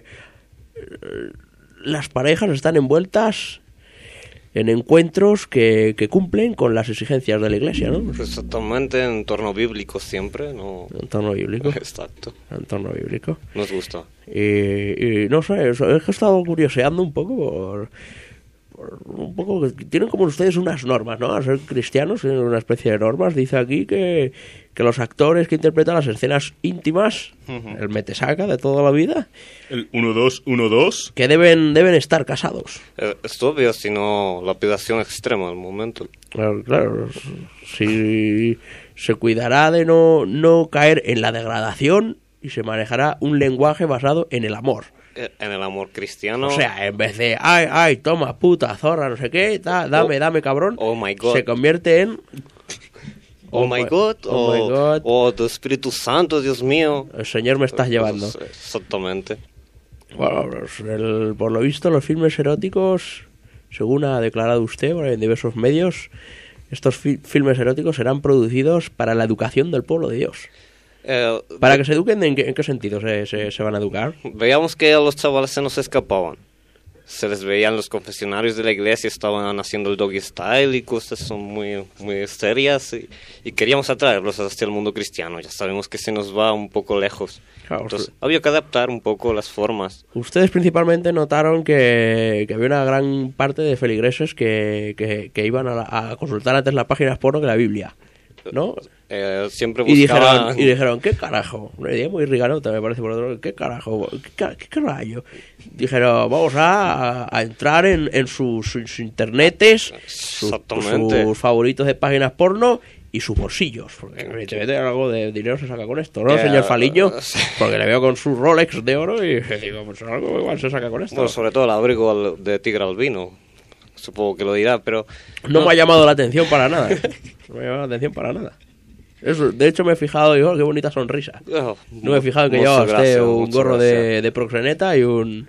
las parejas están envueltas en encuentros que cumplen con las exigencias de la iglesia, ¿no? Exactamente, en entorno bíblico siempre, ¿no? Entorno bíblico. Exacto. Entorno bíblico. Nos gusta. Y no sé, es que he estado curioseando un poco por un poco, tienen como ustedes unas normas, ¿no? Al ser cristianos tienen una especie de normas. Dice aquí que los actores que interpretan las escenas íntimas, el metesaca de toda la vida, el 1-2-1-2, que deben estar casados. Es obvio, sino lapidación extrema al momento. Claro, si se cuidará de no caer en la degradación y se manejará un lenguaje basado en el amor. En el amor cristiano. O sea, en vez de ay, toma, puta, zorra, no sé qué, dame, cabrón. Oh my God. Se convierte en... Oh my God. Oh, tu Espíritu Santo, Dios mío. El Señor me estás llevando. Exactamente. Bueno, por lo visto, los filmes eróticos según ha declarado usted en diversos medios, estos filmes eróticos serán producidos para la educación del pueblo de Dios. ¿Para que se eduquen? ¿En qué sentido se van a educar? Veíamos que los chavales se nos escapaban. Se les veían los confesionarios de la iglesia, estaban haciendo el doggy style y cosas son muy, muy serias. Y queríamos atraerlos hacia el mundo cristiano. Ya sabemos que se nos va un poco lejos. Claro, entonces, había que adaptar un poco las formas. Ustedes principalmente notaron que había una gran parte de feligreses que iban a consultar antes las páginas porno que la Biblia, ¿no? Siempre buscaban... Y dijeron, ¿qué carajo? Una idea muy riganota, me parece, por otro. ¿Qué carajo? ¿Qué rayo? Dijeron, vamos a entrar en sus internetes, sus favoritos de páginas porno y sus bolsillos. Porque evidentemente algo de dinero se saca con esto, ¿no, señor Faliño? Porque le veo con su Rolex de oro y digo, pues algo igual se saca con esto. Bueno, sobre todo el abrigo de tigre albino. Supongo que lo dirá, pero... No me ha llamado la atención para nada. No me ha llamado la atención para nada. Eso, de hecho me he fijado, digo, qué bonita sonrisa. No me he fijado que llevaba usted un gorro de proxeneta y un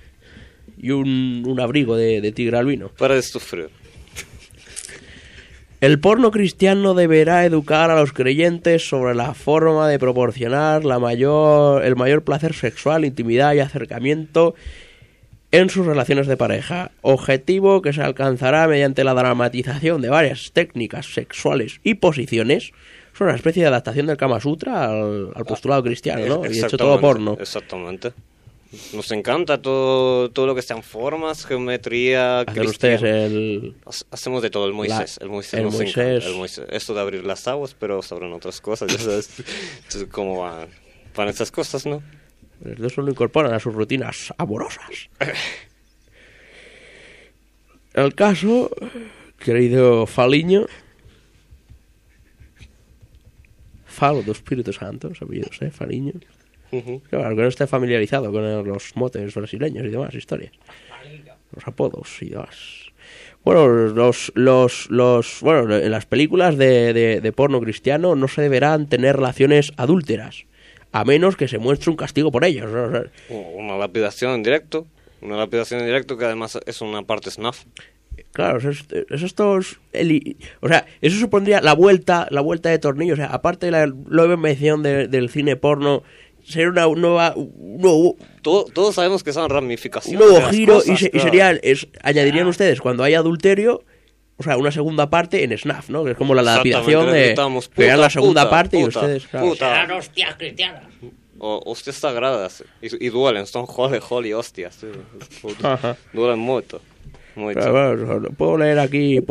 abrigo de tigre albino. Para sufrir. El porno cristiano deberá educar a los creyentes sobre la forma de proporcionar el mayor placer sexual, intimidad y acercamiento en sus relaciones de pareja, objetivo que se alcanzará mediante la dramatización de varias técnicas sexuales y posiciones. Es una especie de adaptación del Kama Sutra al postulado cristiano, ¿no? Y hecho todo porno. Exactamente. Nos encanta todo lo que sean formas, geometría, cristiana. Hacemos de todo, el Moisés. El Moisés. Esto de abrir las aguas, pero sabrán otras cosas, ya sabes. Entonces, ¿cómo van esas cosas, no? Eso lo incorporan a sus rutinas amorosas. El caso, querido Faliño, Falo do Espíritu Santo, apellidos, Faliño. Claro, que no esté familiarizado con los motes brasileños y demás historias. Los apodos y demás. Bueno, bueno, en las películas de porno cristiano no se deberán tener relaciones adúlteras, a menos que se muestre un castigo por ellos, ¿no? O sea, una lapidación en directo que además es una parte snuff. Claro, eso supondría la vuelta de tornillo. O sea, aparte de la nueva invención del cine porno, sería una nueva... Todos sabemos que son ramificaciones. Un nuevo giro cosas, y sería, añadirían ustedes, cuando hay adulterio, o sea, una segunda parte en snuff, ¿no? Que es como la lapidación de... Pegar la segunda parte y ustedes... Claro. Serán hostias cristianas. O hostias sagradas. Y duelen, son holy hostias. Sí. Duelen mucho. Claro, puedo leer aquí.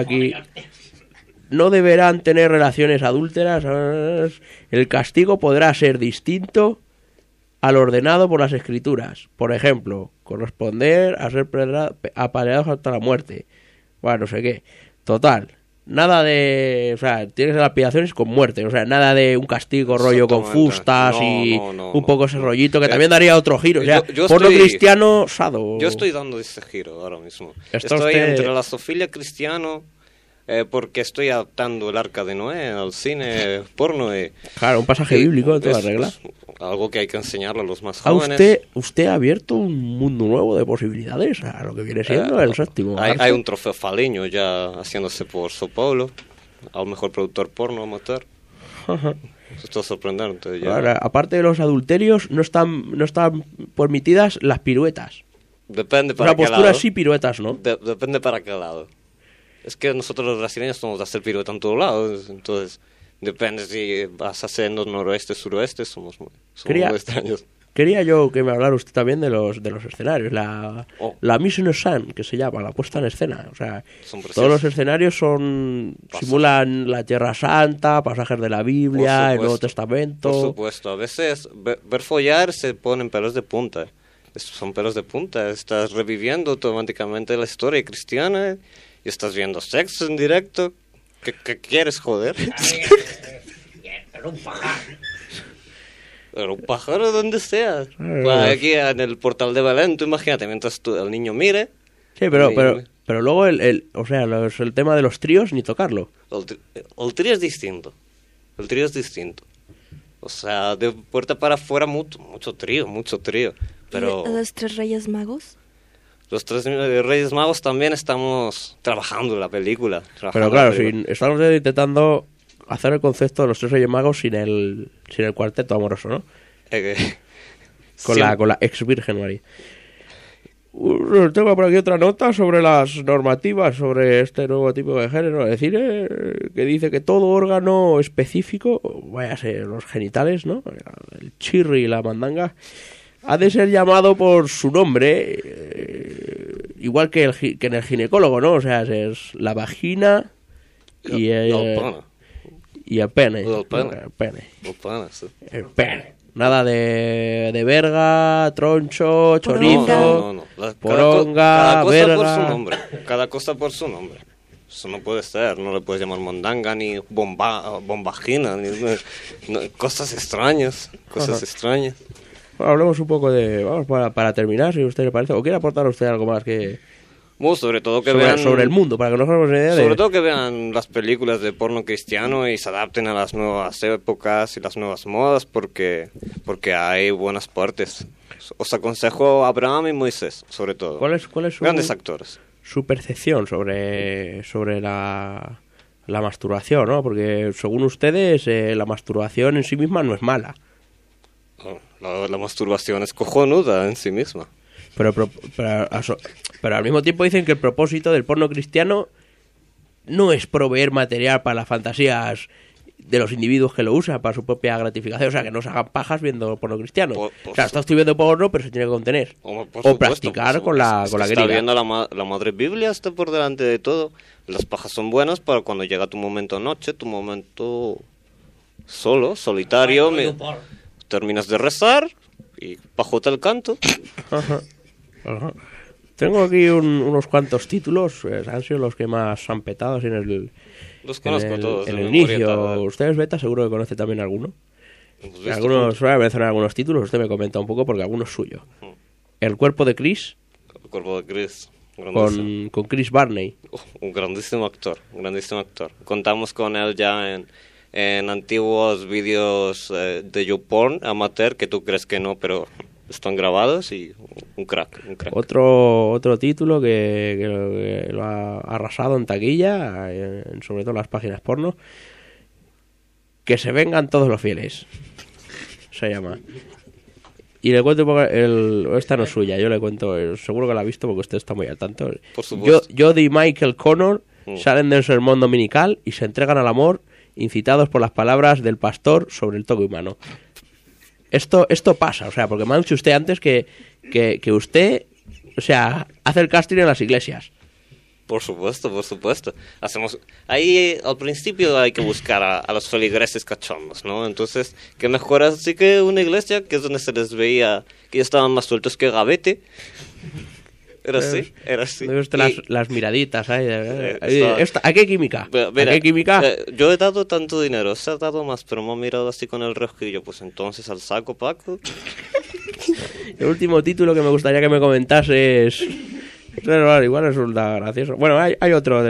No deberán tener relaciones adúlteras. El castigo podrá ser distinto al ordenado por las escrituras. Por ejemplo, corresponder a ser apaleados hasta la muerte. Bueno, no sé qué. Total. Nada de... O sea, tienes lapidaciones con muerte. O sea, nada de un castigo rollo con fustas un poco ese rollito que también daría otro giro. O sea, porno cristiano sado. Yo estoy dando ese giro ahora mismo. Estoy entre la zoofilia cristiano... porque estoy adaptando el Arca de Noé al cine porno. Claro, un pasaje bíblico de toda regla. Algo que hay que enseñarle a los más jóvenes. Usted ha abierto un mundo nuevo de posibilidades a lo que viene siendo el séptimo arte. Hay un trofeo Faliño ya haciéndose por São Paulo, al mejor productor porno amateur. Esto es sorprendente. Ya. Ahora, aparte de los adulterios, no están permitidas las piruetas. Depende para qué lado. La postura sí, piruetas no. Depende para qué lado. Es que nosotros los brasileños somos de hacer pirueta en todos lados, entonces depende si vas haciendo noroeste, suroeste, somos muy extraños. Quería yo que me hablara usted también de los escenarios, la mise en scène, que se llama, la puesta en escena. O sea, todos los escenarios simulan la Tierra Santa, pasajes de la Biblia, el Nuevo Testamento. Por supuesto, a veces ver follar se ponen pelos de punta. Son pelos de punta, estás reviviendo automáticamente la historia cristiana. Y estás viendo sexo en directo. ¿Qué quieres, joder? Pero un pájaro. Pero un pájaro donde sea. Aquí en el portal de Belén, tú imagínate, mientras el niño mire. Sí, pero luego el tema de los tríos, ni tocarlo. El trío es distinto. O sea, de puerta para afuera mucho trío. Pero... ¿Y los tres reyes magos? Los tres Reyes Magos también estamos trabajando la película. Pero claro, estamos intentando hacer el concepto de los tres Reyes Magos sin el cuarteto amoroso, ¿no? Con la ex Virgen María. Tengo por aquí otra nota sobre las normativas sobre este nuevo tipo de género de cine, que dice que todo órgano específico, vaya a ser los genitales, ¿no? El chirri y la mandanga, ha de ser llamado por su nombre, igual que en el ginecólogo, ¿no? O sea, es la vagina y el pene. El pene. Nada de verga, troncho, chorizo, poronga, verga. Cada cosa por su nombre. Eso no puede ser. No le puedes llamar mondanga ni bombagina, ni cosas extrañas. Extrañas. Bueno, hablemos un poco de... Vamos, para terminar, si a usted le parece. ¿O quiere aportar a usted algo más que...? Bueno, sobre todo que vean... Sobre el mundo, para que nos hagamos una idea Sobre todo que vean las películas de porno cristiano y se adapten a las nuevas épocas y las nuevas modas, porque hay buenas partes. Os aconsejo Abraham y Moisés, sobre todo. ¿Cuál es su... Grandes actores. Su percepción sobre la masturbación, ¿no? Porque según ustedes, la masturbación en sí misma no es mala. La masturbación es cojonuda en sí misma. Pero al mismo tiempo dicen que el propósito del porno cristiano no es proveer material para las fantasías de los individuos que lo usan para su propia gratificación. O sea, que no se hagan pajas viendo porno cristiano. O sea, está usted viendo porno, pero se tiene que contener. O practicar con la griega. Está viendo la Madre Biblia, está por delante de todo. Las pajas son buenas para cuando llega tu momento noche, tu momento solitario. Terminas de rezar y pajota el canto. Ajá. Tengo aquí unos cuantos títulos, han sido los que más han petado en el... Los conozco todos. En el inicio. ¿Ustedes, Beta, seguro que conoce también alguno? Algunos, voy a mencionar algunos títulos, usted me comenta un poco porque alguno es suyo. El cuerpo de Chris. El cuerpo de Chris. Con Chris Barney. Un grandísimo actor. Contamos con él ya en antiguos vídeos de YouPorn amateur, que tú crees que no, pero están grabados, y un crack. Otro título que lo ha arrasado en taquilla, sobre todo en las páginas porno, Que se vengan todos los fieles, se llama. Y le cuento un poco, esta no es suya, yo le cuento, seguro que la ha visto porque usted está muy al tanto. Por supuesto. Jodie y Michael Connor salen del sermón dominical y se entregan al amor, incitados por las palabras del pastor sobre el toque humano. Esto pasa, o sea, porque me ha dicho usted antes que usted, o sea, hace el casting en las iglesias. Por supuesto. Ahí al principio hay que buscar a los feligreses cachondos, ¿no? Entonces, ¿qué mejor así que una iglesia, que es donde se les veía que ya estaban más sueltos que gavete? Era así. Las miraditas, ¿Aquí hay química? Mira, ¿Aquí hay química? Yo he dado tanto dinero, se ha dado más, pero me ha mirado así con el rojillo, pues entonces al saco, Paco. El último título que me gustaría que me comentase es... Igual resulta gracioso. Bueno, hay otro.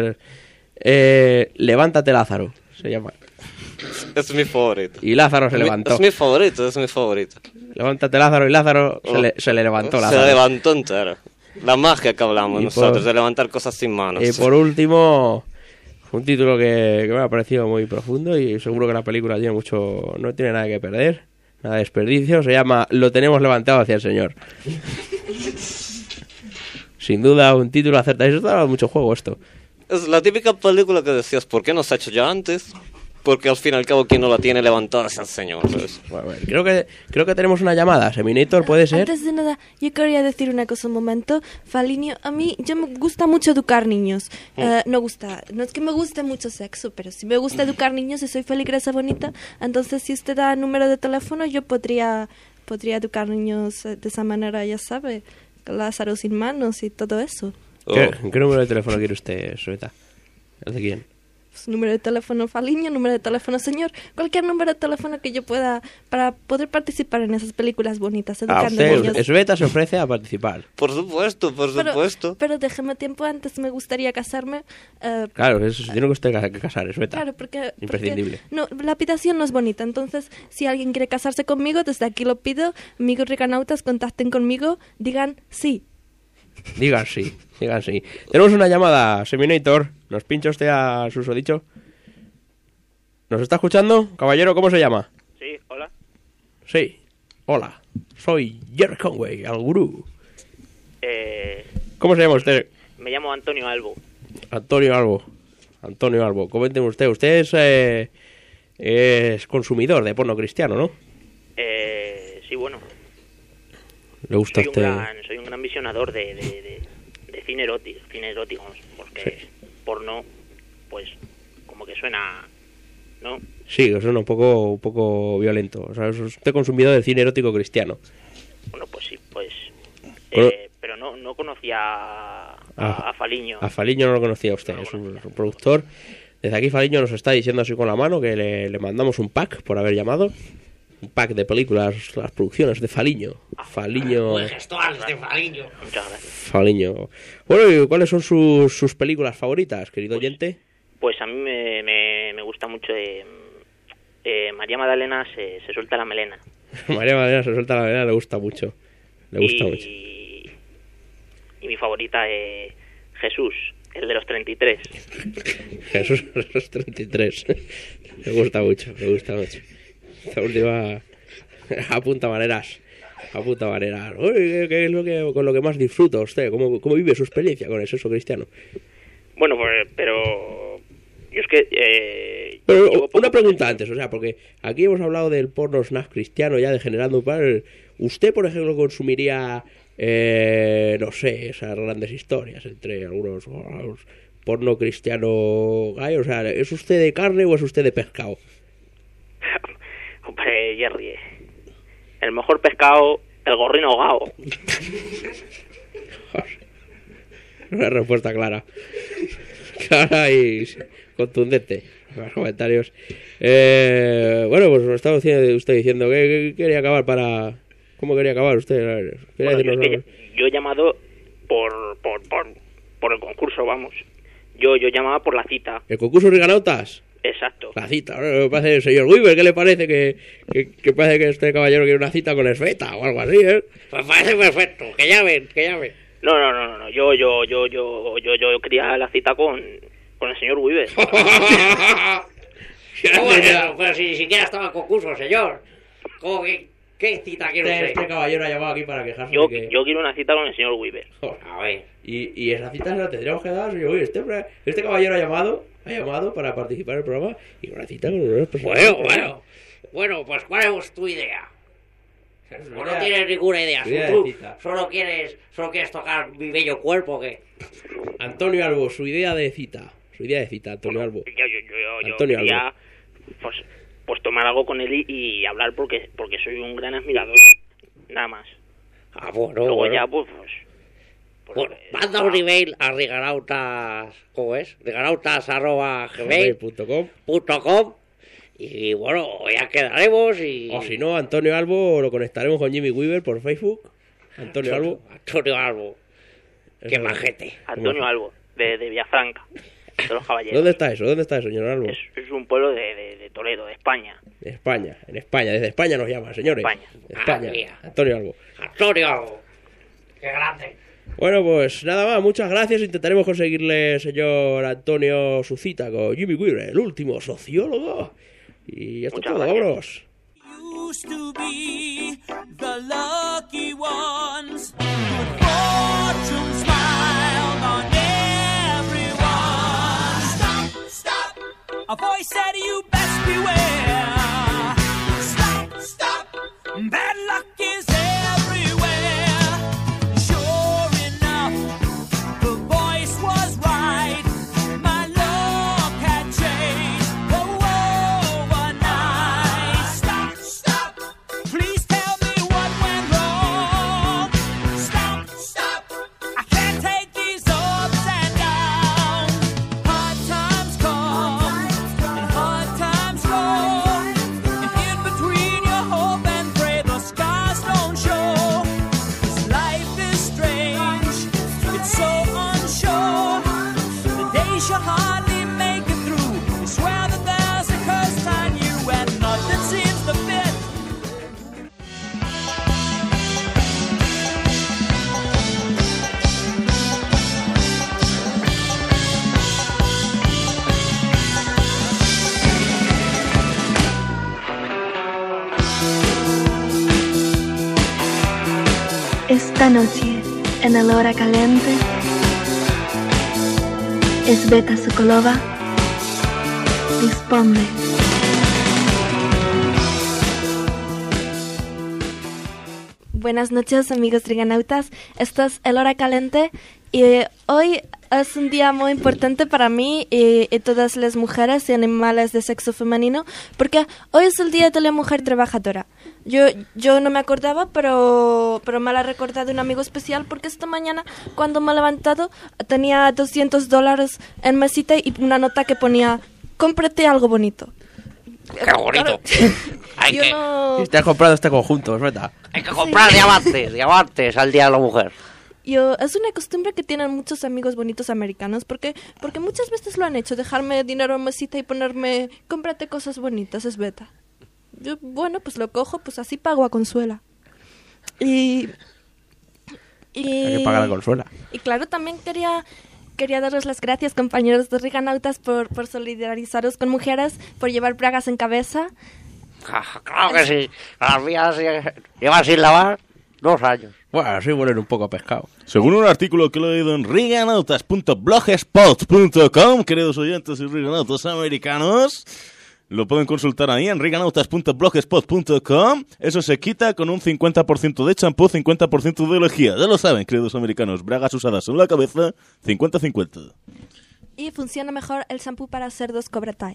Levántate, Lázaro, se llama. Es mi favorito. Y Lázaro se levantó. Es mi favorito. Levántate, Lázaro, y Lázaro se le levantó. Lázaro. Se levantó entero. La magia que hablamos nosotros, de levantar cosas sin manos. Y por último, un título que me ha parecido muy profundo y seguro que la película no tiene nada que perder, nada de desperdicio. Se llama Lo tenemos levantado hacia el Señor. Sin duda, un título acertado. Eso da mucho juego, esto. Es la típica película que decías, ¿por qué no se ha hecho ya antes? Porque al fin y al cabo, quien no la tiene levantada es el Señor, ¿sabes? Bueno, creo que tenemos una llamada. Seminator, ¿puede ser? Antes de nada, yo quería decir una cosa un momento. Falinio, yo me gusta mucho educar niños. No es que me guste mucho sexo, pero sí me gusta educar niños y soy feligresa bonita. Entonces, si usted da número de teléfono, yo podría educar niños de esa manera, ya sabe. Lázaro sin manos y todo eso. ¿Qué número de teléfono quiere usted, Sueta? ¿El de quién? Pues, número de teléfono Faliño, número de teléfono señor, cualquier número de teléfono que yo pueda para poder participar en esas películas bonitas educando niños. Sueta se ofrece a participar. Por supuesto. Pero déjeme tiempo antes, me gustaría casarme. Claro, eso tiene que usted que casar, Sueta. Claro, porque imprescindible. No, la habitación no es bonita, entonces si alguien quiere casarse conmigo, desde aquí lo pido, amigos ricanautas, contacten conmigo, digan sí. Digan sí. Tenemos una llamada, Seminator. ¿Nos pincha usted a susodicho? ¿Nos está escuchando? Caballero, ¿cómo se llama? Sí, hola. Sí, hola. Soy Jerry Conway, el gurú. ¿Cómo se llama usted? Me llamo Antonio Albo. Antonio Albo. Coménteme usted. Usted es consumidor de porno cristiano, ¿no? Sí, bueno. ¿Le gusta a usted? Soy un gran visionador de cine erótico, porque Sí. porno, pues, como que suena, ¿no? Sí, suena un poco violento. O sea, es usted consumidor de cine erótico cristiano. Bueno, pues sí, pues... Bueno. Pero no conocía a Faliño. A Faliño no lo conocía usted, es un productor. Desde aquí Faliño nos está diciendo así con la mano que le mandamos un pack por haber llamado. Un pack de películas, las producciones de Faliño. Buen gestual de Faliño. Muchas gracias. Faliño. Bueno, ¿y cuáles son sus películas favoritas, querido oyente? Pues a mí me gusta mucho María Magdalena se suelta la melena. María Magdalena se suelta la melena, le gusta mucho. Mucho. Y mi favorita es Jesús, el de los 33. Jesús de los 33. Me gusta mucho. Esta última apunta maneras. Uy, ¿qué es con lo que más disfruta usted? ¿Cómo vive su experiencia con el sexo cristiano? Bueno, pues, pero yo es que... Pero una pregunta antes, o sea, porque aquí hemos hablado del porno snack cristiano ya degenerando un par. ¿Usted, por ejemplo, consumiría, no sé, esas grandes historias entre algunos porno cristiano gay? O sea, ¿es usted de carne o es usted de pescado? Hombre, Jerry, el mejor pescado, el gorrino ahogado. Una respuesta clara y contundente. Los comentarios. Bueno, pues nos estaba usted diciendo que quería acabar para... ¿Cómo quería acabar usted? Bueno, yo he llamado por el concurso, vamos. Yo llamaba por la cita. ¿El concurso Riganautas? Exacto. La cita. Me parece, señor Weaver, ¿qué le parece que parece que este caballero quiere una cita con Esfeta o algo así, eh? Pues parece perfecto. Que llamen. No. Yo quería la cita con el señor Weaver. Pues si ni siquiera estaba en concurso, señor. ¿Cómo que qué cita quiere usted? Este caballero ha llamado aquí para quejarse Yo de que... quiero una cita con el señor Weaver. A ver. Y esa cita se la tendríamos que dar, señor Weaver. Este caballero ha llamado para participar en el programa y una cita con una persona. Bueno, pues ¿cuál es tu idea? ¿O no tienes ninguna idea? ¿Solo quieres tocar mi bello cuerpo o qué? Antonio Albo, su idea de cita, Antonio Albo. Yo quería pues tomar algo con él y hablar porque soy un gran admirador, nada más. Bueno. Luego ya pues bueno, manda un email a riganautas, ¿cómo es? riganautas@gmail.com y bueno, ya quedaremos y... O si no, Antonio Albo lo conectaremos con Jimmy Weaver por Facebook. Antonio Albo. Qué majete. Antonio Albo, de Villafranca, de los Caballeros. ¿Dónde está eso, señor Albo? Es un pueblo de Toledo, de España. En España, desde España nos llama, señores. España. Antonio Albo. Qué grande. Bueno, pues nada más, muchas gracias. Intentaremos conseguirle, señor Antonio, su cita con Jimmy Weaver, el último sociólogo. Y esto es todo, vámonos. Used to be the lucky ones. Fortune smiled on everyone. Stop. A voice said you best beware. Stop. Bad luck is everywhere. Sure enough, the voice was right. My luck had changed overnight. Stop. Please tell me what went wrong. Stop. I can't take these ups and downs. Hard times come and hard times go. And in between you hope and pray the scars don't show. 'Cause life is strange, it's so unsure. The days you hardly make it through. You swear that there's a curse on you and nothing seems to fit. Esta noche, en el Hora Caliente, Sveta Sokolova responde. Buenas noches, amigos triganautas. Esto es el Hora Caliente y hoy es un día muy importante para mí y todas las mujeres y animales de sexo femenino, porque hoy es el Día de la Mujer Trabajadora. Yo no me acordaba, pero me lo ha recordado un amigo especial, porque esta mañana cuando me he levantado tenía $200 en mesita y una nota que ponía: cómprate algo bonito. ¡Qué bonito! Te has comprado este conjunto, es verdad. Hay que comprar diamantes al Día de la Mujer. Es una costumbre que tienen muchos amigos bonitos americanos, porque muchas veces lo han hecho, dejarme dinero en mesita y ponerme: cómprate cosas bonitas, es beta. Yo, bueno, pues lo cojo, pues así pago a Consuela. Hay que pagar a Consuela. Y claro, también quería daros las gracias, compañeros de Riganautas, por solidarizaros con mujeres, por llevar bragas en cabeza. Claro que sí. Las mías llevan sin lavar 2 años. Bueno, así huelen un poco a pescado. Según un artículo que lo he leído en riganautas.blogspot.com, queridos oyentes y riganautas americanos, lo pueden consultar ahí en riganautas.blogspot.com. Eso se quita con un 50% de champú, 50% de lejía. Ya lo saben, queridos americanos, bragas usadas en la cabeza, 50-50. Y funciona mejor el shampoo para cerdos Cobra Thai.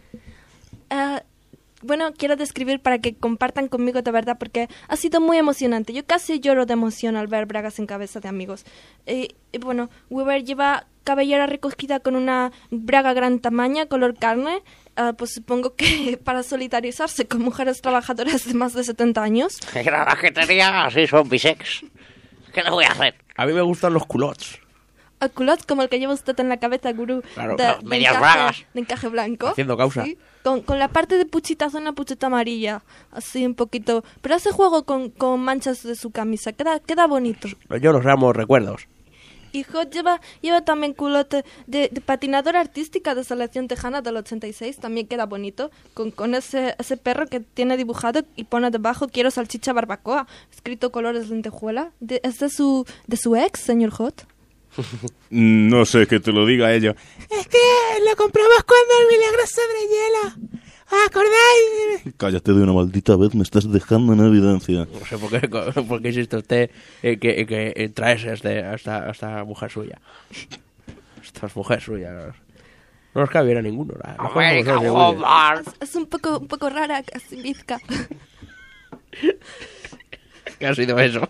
Bueno, quiero describir para que compartan conmigo de verdad, porque ha sido muy emocionante. Yo casi lloro de emoción al ver bragas en cabeza de amigos. Y bueno, Weber lleva cabellera recogida con una braga gran tamaño, color carne. Pues supongo que para solidarizarse con mujeres trabajadoras de más de 70 años. Era la que tenía, así son bisex. ¿Qué le voy a hacer? A mí me gustan los culottes. El culot como el que lleva usted en la cabeza, gurú. Claro, medias bragas. De encaje blanco. Haciendo causa. ¿Sí? Con la parte de puchitazo en la pucheta amarilla. Así un poquito. Pero hace juego con manchas de su camisa. Queda bonito. Yo los llamo recuerdos. Y Hot lleva también culote de patinadora artística de selección tejana del 86. También queda bonito. Con ese perro que tiene dibujado y pone debajo: quiero salchicha barbacoa. Escrito colores lentejuela. ¿Es de su ex, señor Hot? No sé, que te lo diga ella. Es que lo compramos cuando el milagro sobre hielo. ¿Acordáis? Cállate de una maldita vez, me estás dejando en evidencia. No sé por qué insiste usted que traes a esta mujer suya. Esta es mujer suya. No nos cabe bien a ninguno. Es un poco rara, casi bizca. ¿Qué ha sido eso?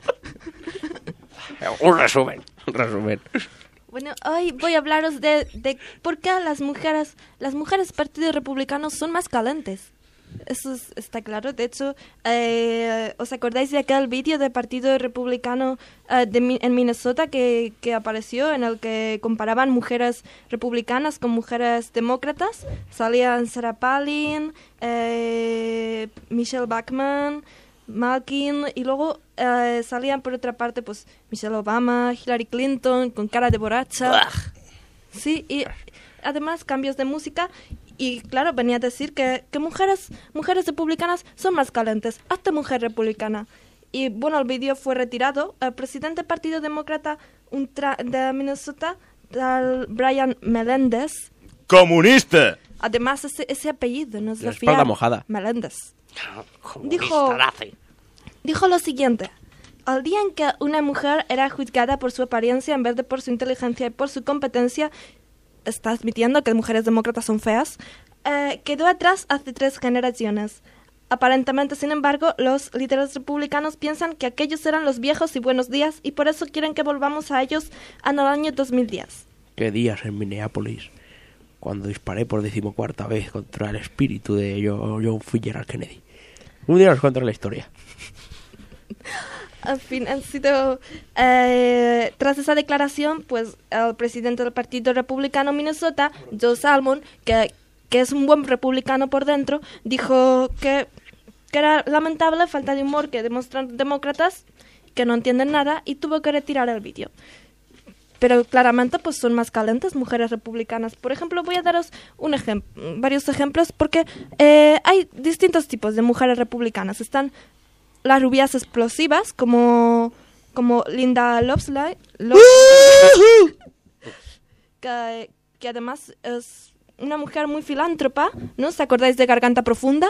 Un resumen. Bueno, hoy voy a hablaros de por qué las mujeres del Partido Republicano son más calientes. Eso está claro. De hecho, ¿os acordáis de aquel vídeo del Partido Republicano en Minnesota que apareció, en el que comparaban mujeres republicanas con mujeres demócratas? Salían Sarah Palin, Michelle Bachmann, Malkin, y luego salían por otra parte pues Michelle Obama, Hillary Clinton con cara de borracha. Sí, y además cambios de música. Y claro, venía a decir que mujeres republicanas son más calientes, hasta mujer republicana. Y bueno, el vídeo fue retirado. El presidente del Partido Demócrata de Minnesota, Brian Melendez. ¡Comunista! Además, ese apellido no es de espalda mojada. Melendez. Dijo lo siguiente: al día en que una mujer era juzgada por su apariencia en vez de por su inteligencia y por su competencia, está admitiendo que mujeres demócratas son feas, quedó atrás hace 3 generaciones. Aparentemente, sin embargo, los líderes republicanos piensan que aquellos eran los viejos y buenos días y por eso quieren que volvamos a ellos en el año 2010. Qué días en Minneapolis, cuando disparé por 14ª vez contra el espíritu de John Fitzgerald Kennedy. Un día nos cuentan la historia. Al fin, han sido... tras esa declaración, pues el presidente del Partido Republicano Minnesota, Joe Salmon, que es un buen republicano por dentro, dijo que era lamentable la falta de humor que demuestran demócratas, que no entienden nada, y tuvo que retirar el vídeo. Pero claramente pues son más calientes mujeres republicanas. Por ejemplo, voy a daros varios ejemplos, porque hay distintos tipos de mujeres republicanas. Están las rubias explosivas, como como Linda Lovelace, que además es una mujer muy filántropa, ¿no? ¿Os acordáis de Garganta Profunda?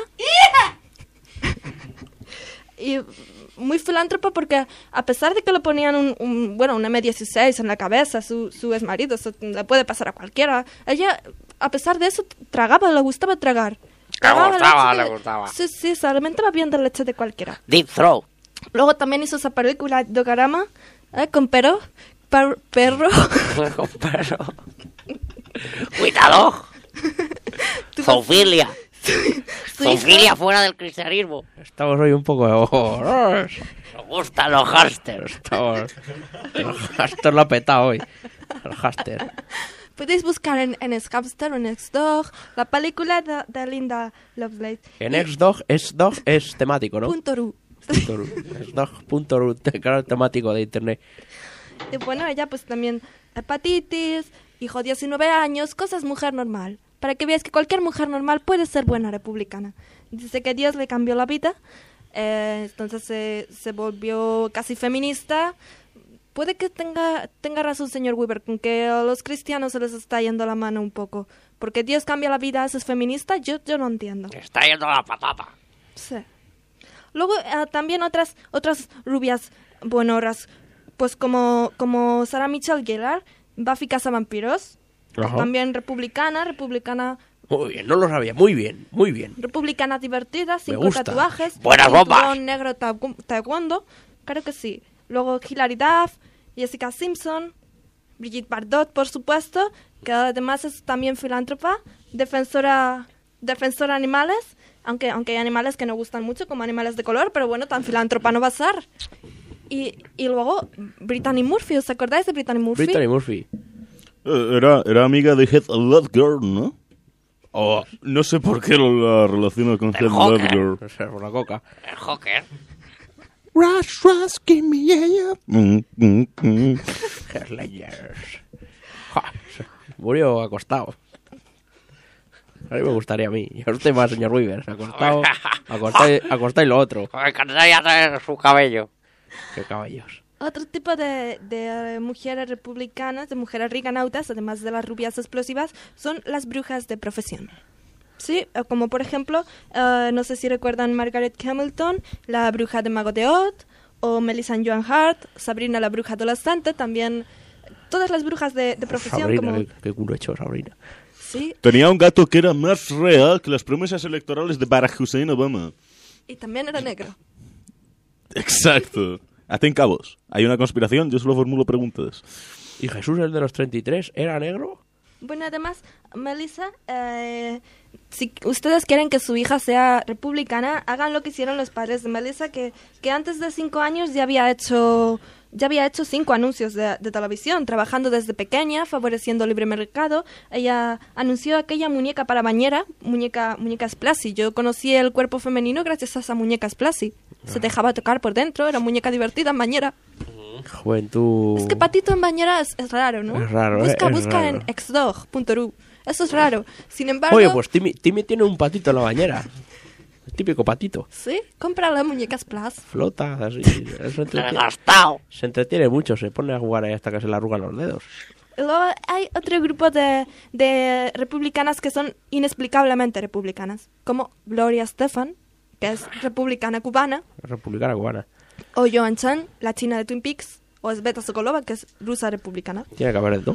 Y muy filántropa porque a pesar de que le ponían un M16 en la cabeza, su exmarido, eso le puede pasar a cualquiera, ella, a pesar de eso, tragaba, le gustaba tragar. Le gustaba. Sí, se alimentaba bien de leche de cualquiera. Deep Throat. Luego también hizo esa película Dogarama, con perro. Con perro. Cuidado. Zoofilia. Zoofilia fuera del cristianismo. Estamos hoy un poco... Nos gustan los hámsters. El hámster lo ha petado hoy. El hámster. Podéis buscar en Xhamster o en Xdog la película de Linda Lovelace. En Xdog es temático, ¿no? .ru. Xdog.ru, claro, temático de internet. Y bueno, ella pues también hepatitis, hijo 19 años, cosas mujer normal. Para que veáis que cualquier mujer normal puede ser buena republicana. Dice que Dios le cambió la vida, entonces se volvió casi feminista. Puede que tenga razón, señor Weaver, con que a los cristianos se les está yendo la mano un poco. Porque Dios cambia la vida, ¿eso es feminista? Yo no entiendo. Está yendo la patata. Sí. Luego también otras rubias buenorras, pues como Sarah Michelle Gellar, Buffy Cazavampiros, también republicana. Muy bien, no lo sabía, muy bien. Republicana divertida, 5 tatuajes, buenas bombas, cinturón negro taekwondo, creo que sí. Luego Hilary Duff, Jessica Simpson, Brigitte Bardot, por supuesto, que además es también filántropa, defensora de animales, aunque hay animales que no gustan mucho, como animales de color, pero bueno, tan filántropa no va a ser. Y luego Brittany Murphy, ¿os acordáis de Brittany Murphy? Brittany Murphy. Era amiga de Heath Ledger, ¿no? No sé por qué la relaciono con Heath Ledger. Por la coca. El Joker. Rush, give me yeah. Heath Ledger. Murió acostado. A mí me gustaría a mí. Y a usted más, señor Weaver. Acostado y lo otro. Me encantaría tener su cabello. Qué caballos. Otro tipo de mujeres republicanas, de mujeres riganautas, además de las rubias explosivas, son las brujas de profesión. Sí, como por ejemplo, no sé si recuerdan Margaret Hamilton, la bruja de Mago de Oz, o Melissa Joan Hart, Sabrina la bruja adolescente, también todas las brujas de profesión. Sabrina, como... qué culo hecho Sabrina. Sí. Tenía un gato que era más real que las promesas electorales de Barack Hussein Obama. Y también era negro. Exacto. Aten cabos. Hay una conspiración, yo solo formulo preguntas. ¿Y Jesús, el de los 33, era negro? Bueno, además, Melissa, si ustedes quieren que su hija sea republicana, hagan lo que hicieron los padres de Melissa, que antes de 5 años ya había hecho 5 anuncios de televisión, trabajando desde pequeña, favoreciendo el libre mercado. Ella anunció aquella muñeca para bañera, muñeca Splashy. Yo conocí el cuerpo femenino gracias a esa muñeca Splashy. Se dejaba tocar por dentro, era muñeca divertida en bañera. Juventud... Es que patito en bañera es raro, ¿no? Es raro, Busca raro. en xdog.ru. Eso es raro. Sin embargo... Oye, pues Timmy tiene un patito en la bañera. El típico patito. Sí, compra la muñeca Splash. Flota, así. Se entretiene mucho, se pone a jugar ahí hasta que se le arrugan los dedos. Luego hay otro grupo de republicanas que son inexplicablemente republicanas, como Gloria Estefan, que es republicana cubana. Republicana cubana. O Joan Chen, la china de Twin Peaks. O Sveta Sokolova, que es rusa republicana. Tiene que haber de todo.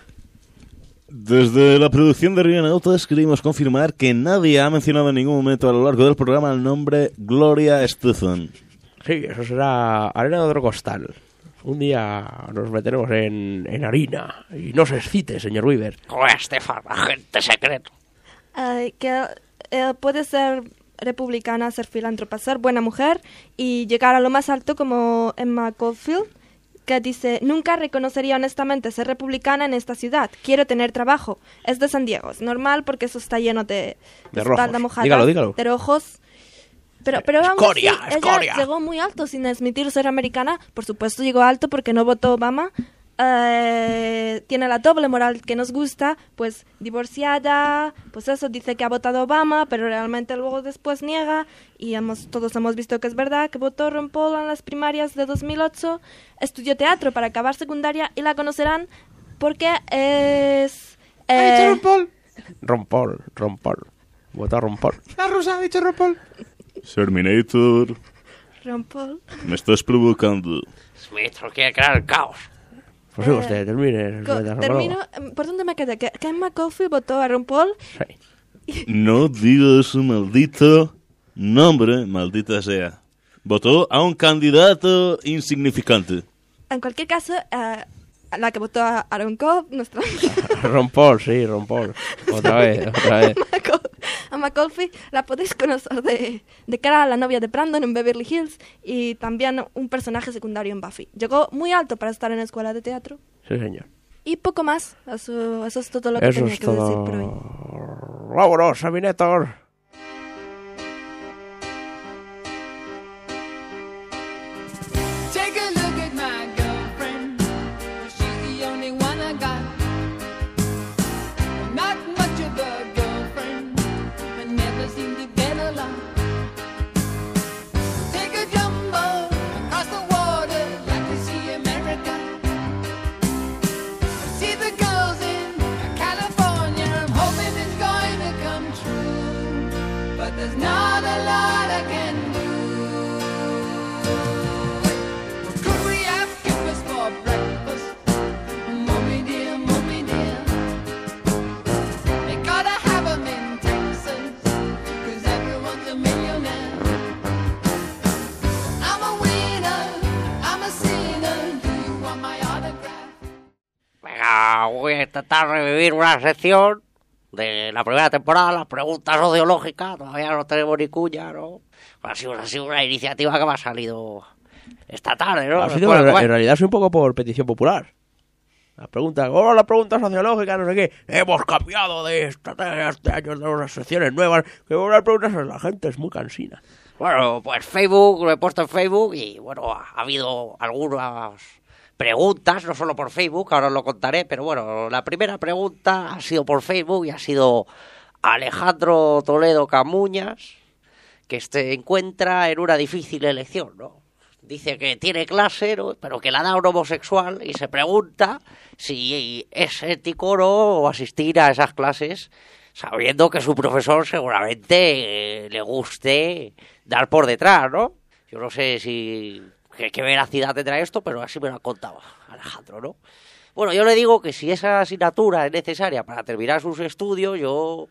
Desde la producción de Riganautas queríamos confirmar que nadie ha mencionado en ningún momento a lo largo del programa el nombre Gloria Estefan. Sí, eso será harina de otro costal. Un día nos meteremos en harina. Y no se excite, señor Weaver. Gloria Estefan, agente secreto. Que puede ser republicana, ser filántropa, ser buena mujer y llegar a lo más alto como Emma Caulfield, que dice: nunca reconocería honestamente ser republicana en esta ciudad. Quiero tener trabajo. Es de San Diego. Es normal porque eso está lleno de espalda mojada. Dígalo. De rojos. Pero vamos, escoria. ella llegó muy alto sin admitir ser americana. Por supuesto llegó alto porque no votó Obama. tiene la doble moral que nos gusta, pues divorciada, pues eso, dice que ha votado Obama, pero realmente luego después niega, y todos hemos visto que es verdad, que votó Ron Paul en las primarias de 2008, estudió teatro para acabar secundaria y la conocerán porque es... ¿Ha dicho Ron Paul? Ron Paul. Votó a Ron Paul. La rusa ha dicho Ron Paul. Terminator, Ron Paul. me estás provocando. Smith quiere crear el caos. Pues sí, usted termine. Termino, ¿por dónde me quedé? ¿Que Ken McCauley votó a Ron Paul? Sí. No digas su maldito nombre, maldita sea. Votó a un candidato insignificante. En cualquier caso, la que votó a Aaron Cobb, nuestra... Ron Paul, sí, Ron Paul. Otra vez. A McAuliffe la podéis conocer de cara a la novia de Brandon en Beverly Hills y también un personaje secundario en Buffy. Llegó muy alto para estar en la escuela de teatro. Sí, señor. Y poco más. Eso es todo lo que tenía que decir por hoy. ¡Vámonos, Terminator! Take a look at my girlfriend. She's the only one I got. Not much of a girlfriend, but never seem to get along. Take a jumbo across the water, like to see America. See the girls in California. I'm hoping it's going to come true, but there's not a lot I can do. Could we have breakfast for breakfast? Mommy dear, they gotta have 'em in Texas, 'cause everyone's a millionaire. I'm a winner, I'm a sinner, do you want my autograph? Venga, voy a intentar revivir una sección de la primera temporada, las preguntas sociológicas. Todavía no tenemos ni cuña, ¿no? Ha sido una iniciativa que me ha salido esta tarde, ¿no? Ha sido, en realidad es un poco por petición popular. Las preguntas, las preguntas sociológicas, no sé qué. Hemos cambiado de estrategia este año, de unas secciones nuevas. Que las preguntas a la gente es muy cansina. Bueno, pues Facebook, lo he puesto en Facebook y, bueno, ha habido algunas preguntas, no solo por Facebook, ahora os lo contaré, pero bueno, la primera pregunta ha sido por Facebook y ha sido Alejandro Toledo Camuñas, que se encuentra en una difícil elección, ¿no? Dice que tiene clase, ¿no?, pero que la da un homosexual y se pregunta si es ético, ¿no?, asistir a esas clases sabiendo que su profesor seguramente le guste dar por detrás, ¿no? Yo no sé si qué veracidad tendrá esto, pero así me lo ha contado Alejandro, ¿no? Bueno, yo le digo que si esa asignatura es necesaria para terminar sus estudios, yo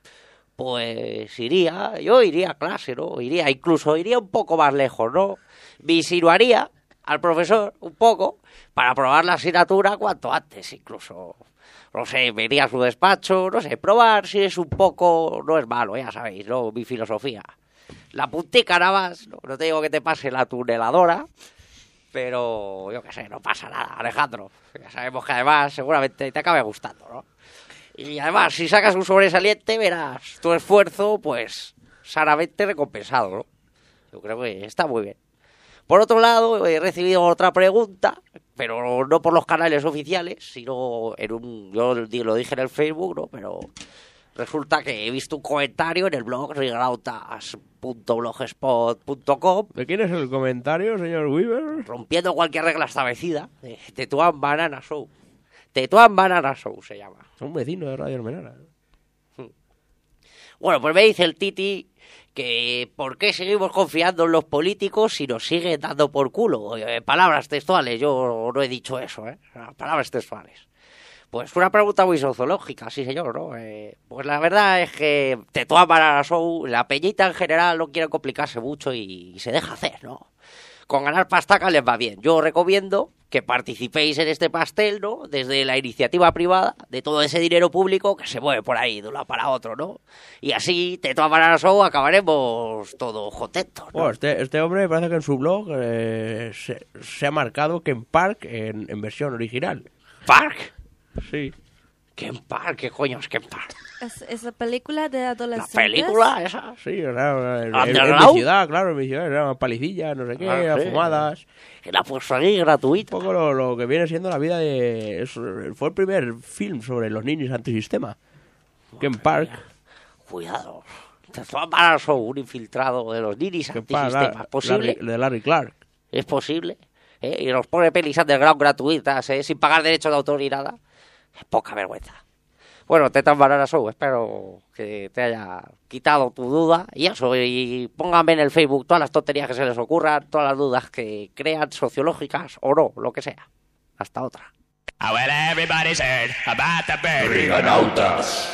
iría a clase, ¿no? Iría un poco más lejos, ¿no? Me insinuaría al profesor un poco para probar la asignatura cuanto antes, incluso, no sé, venir a su despacho, no sé, probar si es un poco, no es malo, ya sabéis, ¿no? Mi filosofía. La puntica nada más, no te digo que te pase la tuneladora, pero yo qué sé, no pasa nada, Alejandro. Ya sabemos que además seguramente te acabe gustando, ¿no? Y además, si sacas un sobresaliente, verás tu esfuerzo, pues, sanamente recompensado, ¿no? Yo creo que está muy bien. Por otro lado, he recibido otra pregunta, pero no por los canales oficiales, sino yo lo dije en el Facebook, ¿no? Pero resulta que he visto un comentario en el blog rigalautas.blogspot.com. ¿De quién es el comentario, señor Weaver? Rompiendo cualquier regla establecida, de Tetuán Banana Show. Tetuán Banana Show se llama. Un vecino de Radio Almenara. Bueno, pues me dice el Titi que ¿por qué seguimos confiando en los políticos si nos siguen dando por culo? Palabras textuales, yo no he dicho eso, palabras textuales. Pues una pregunta muy sociológica, sí señor, ¿no? Pues la verdad es que Tetuán Banana Show, la peñita en general no quiere complicarse mucho y se deja hacer, ¿no? Con ganar pastaca les va bien. Yo recomiendo que participéis en este pastel, ¿no? Desde la iniciativa privada, de todo ese dinero público que se mueve por ahí de un lado para otro, ¿no? Y así, Tetuán Banana Show, acabaremos todos contentos, ¿no? Bueno, este hombre parece que en su blog se ha marcado Ken Park en versión original. ¿Park? Sí. Ken Park, ¿qué coño es Ken Park? Esa película de adolescentes. ¿La película esa? Sí, o sea, en ¿Underground? mi ciudad, claro, en mi ciudad, eran palicillas, no sé qué, Ah, sí. fumadas. Que la puesto ahí gratuita. Un poco lo que viene siendo la vida de... fue el primer film sobre los ninis antisistema. Ken Park. Cuidado. De todas maneras son un infiltrado de los ninis antisistema. ¿Es posible? De Larry Clark. ¿Es posible? Y nos pone pelis underground gratuitas, sin pagar derechos de autor ni nada. Es poca vergüenza. Bueno, Tetas Bananas Show, espero que te haya quitado tu duda. Y eso, y pónganme en el Facebook todas las tonterías que se les ocurran, todas las dudas que crean, sociológicas o no, lo que sea. Hasta otra. Ah, well, everybody's heard about the bird. Riganautas.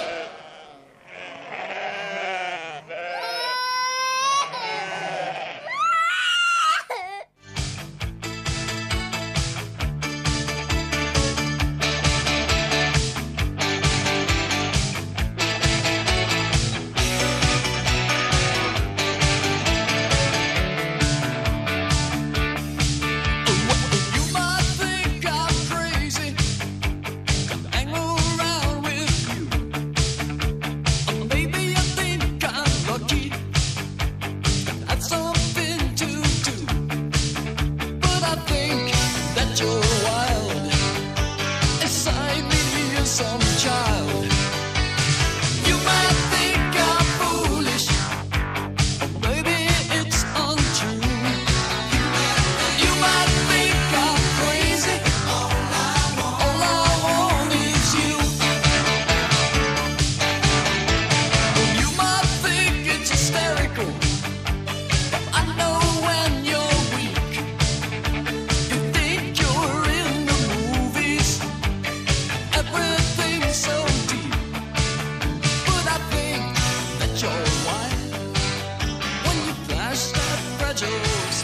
When you flash that fragile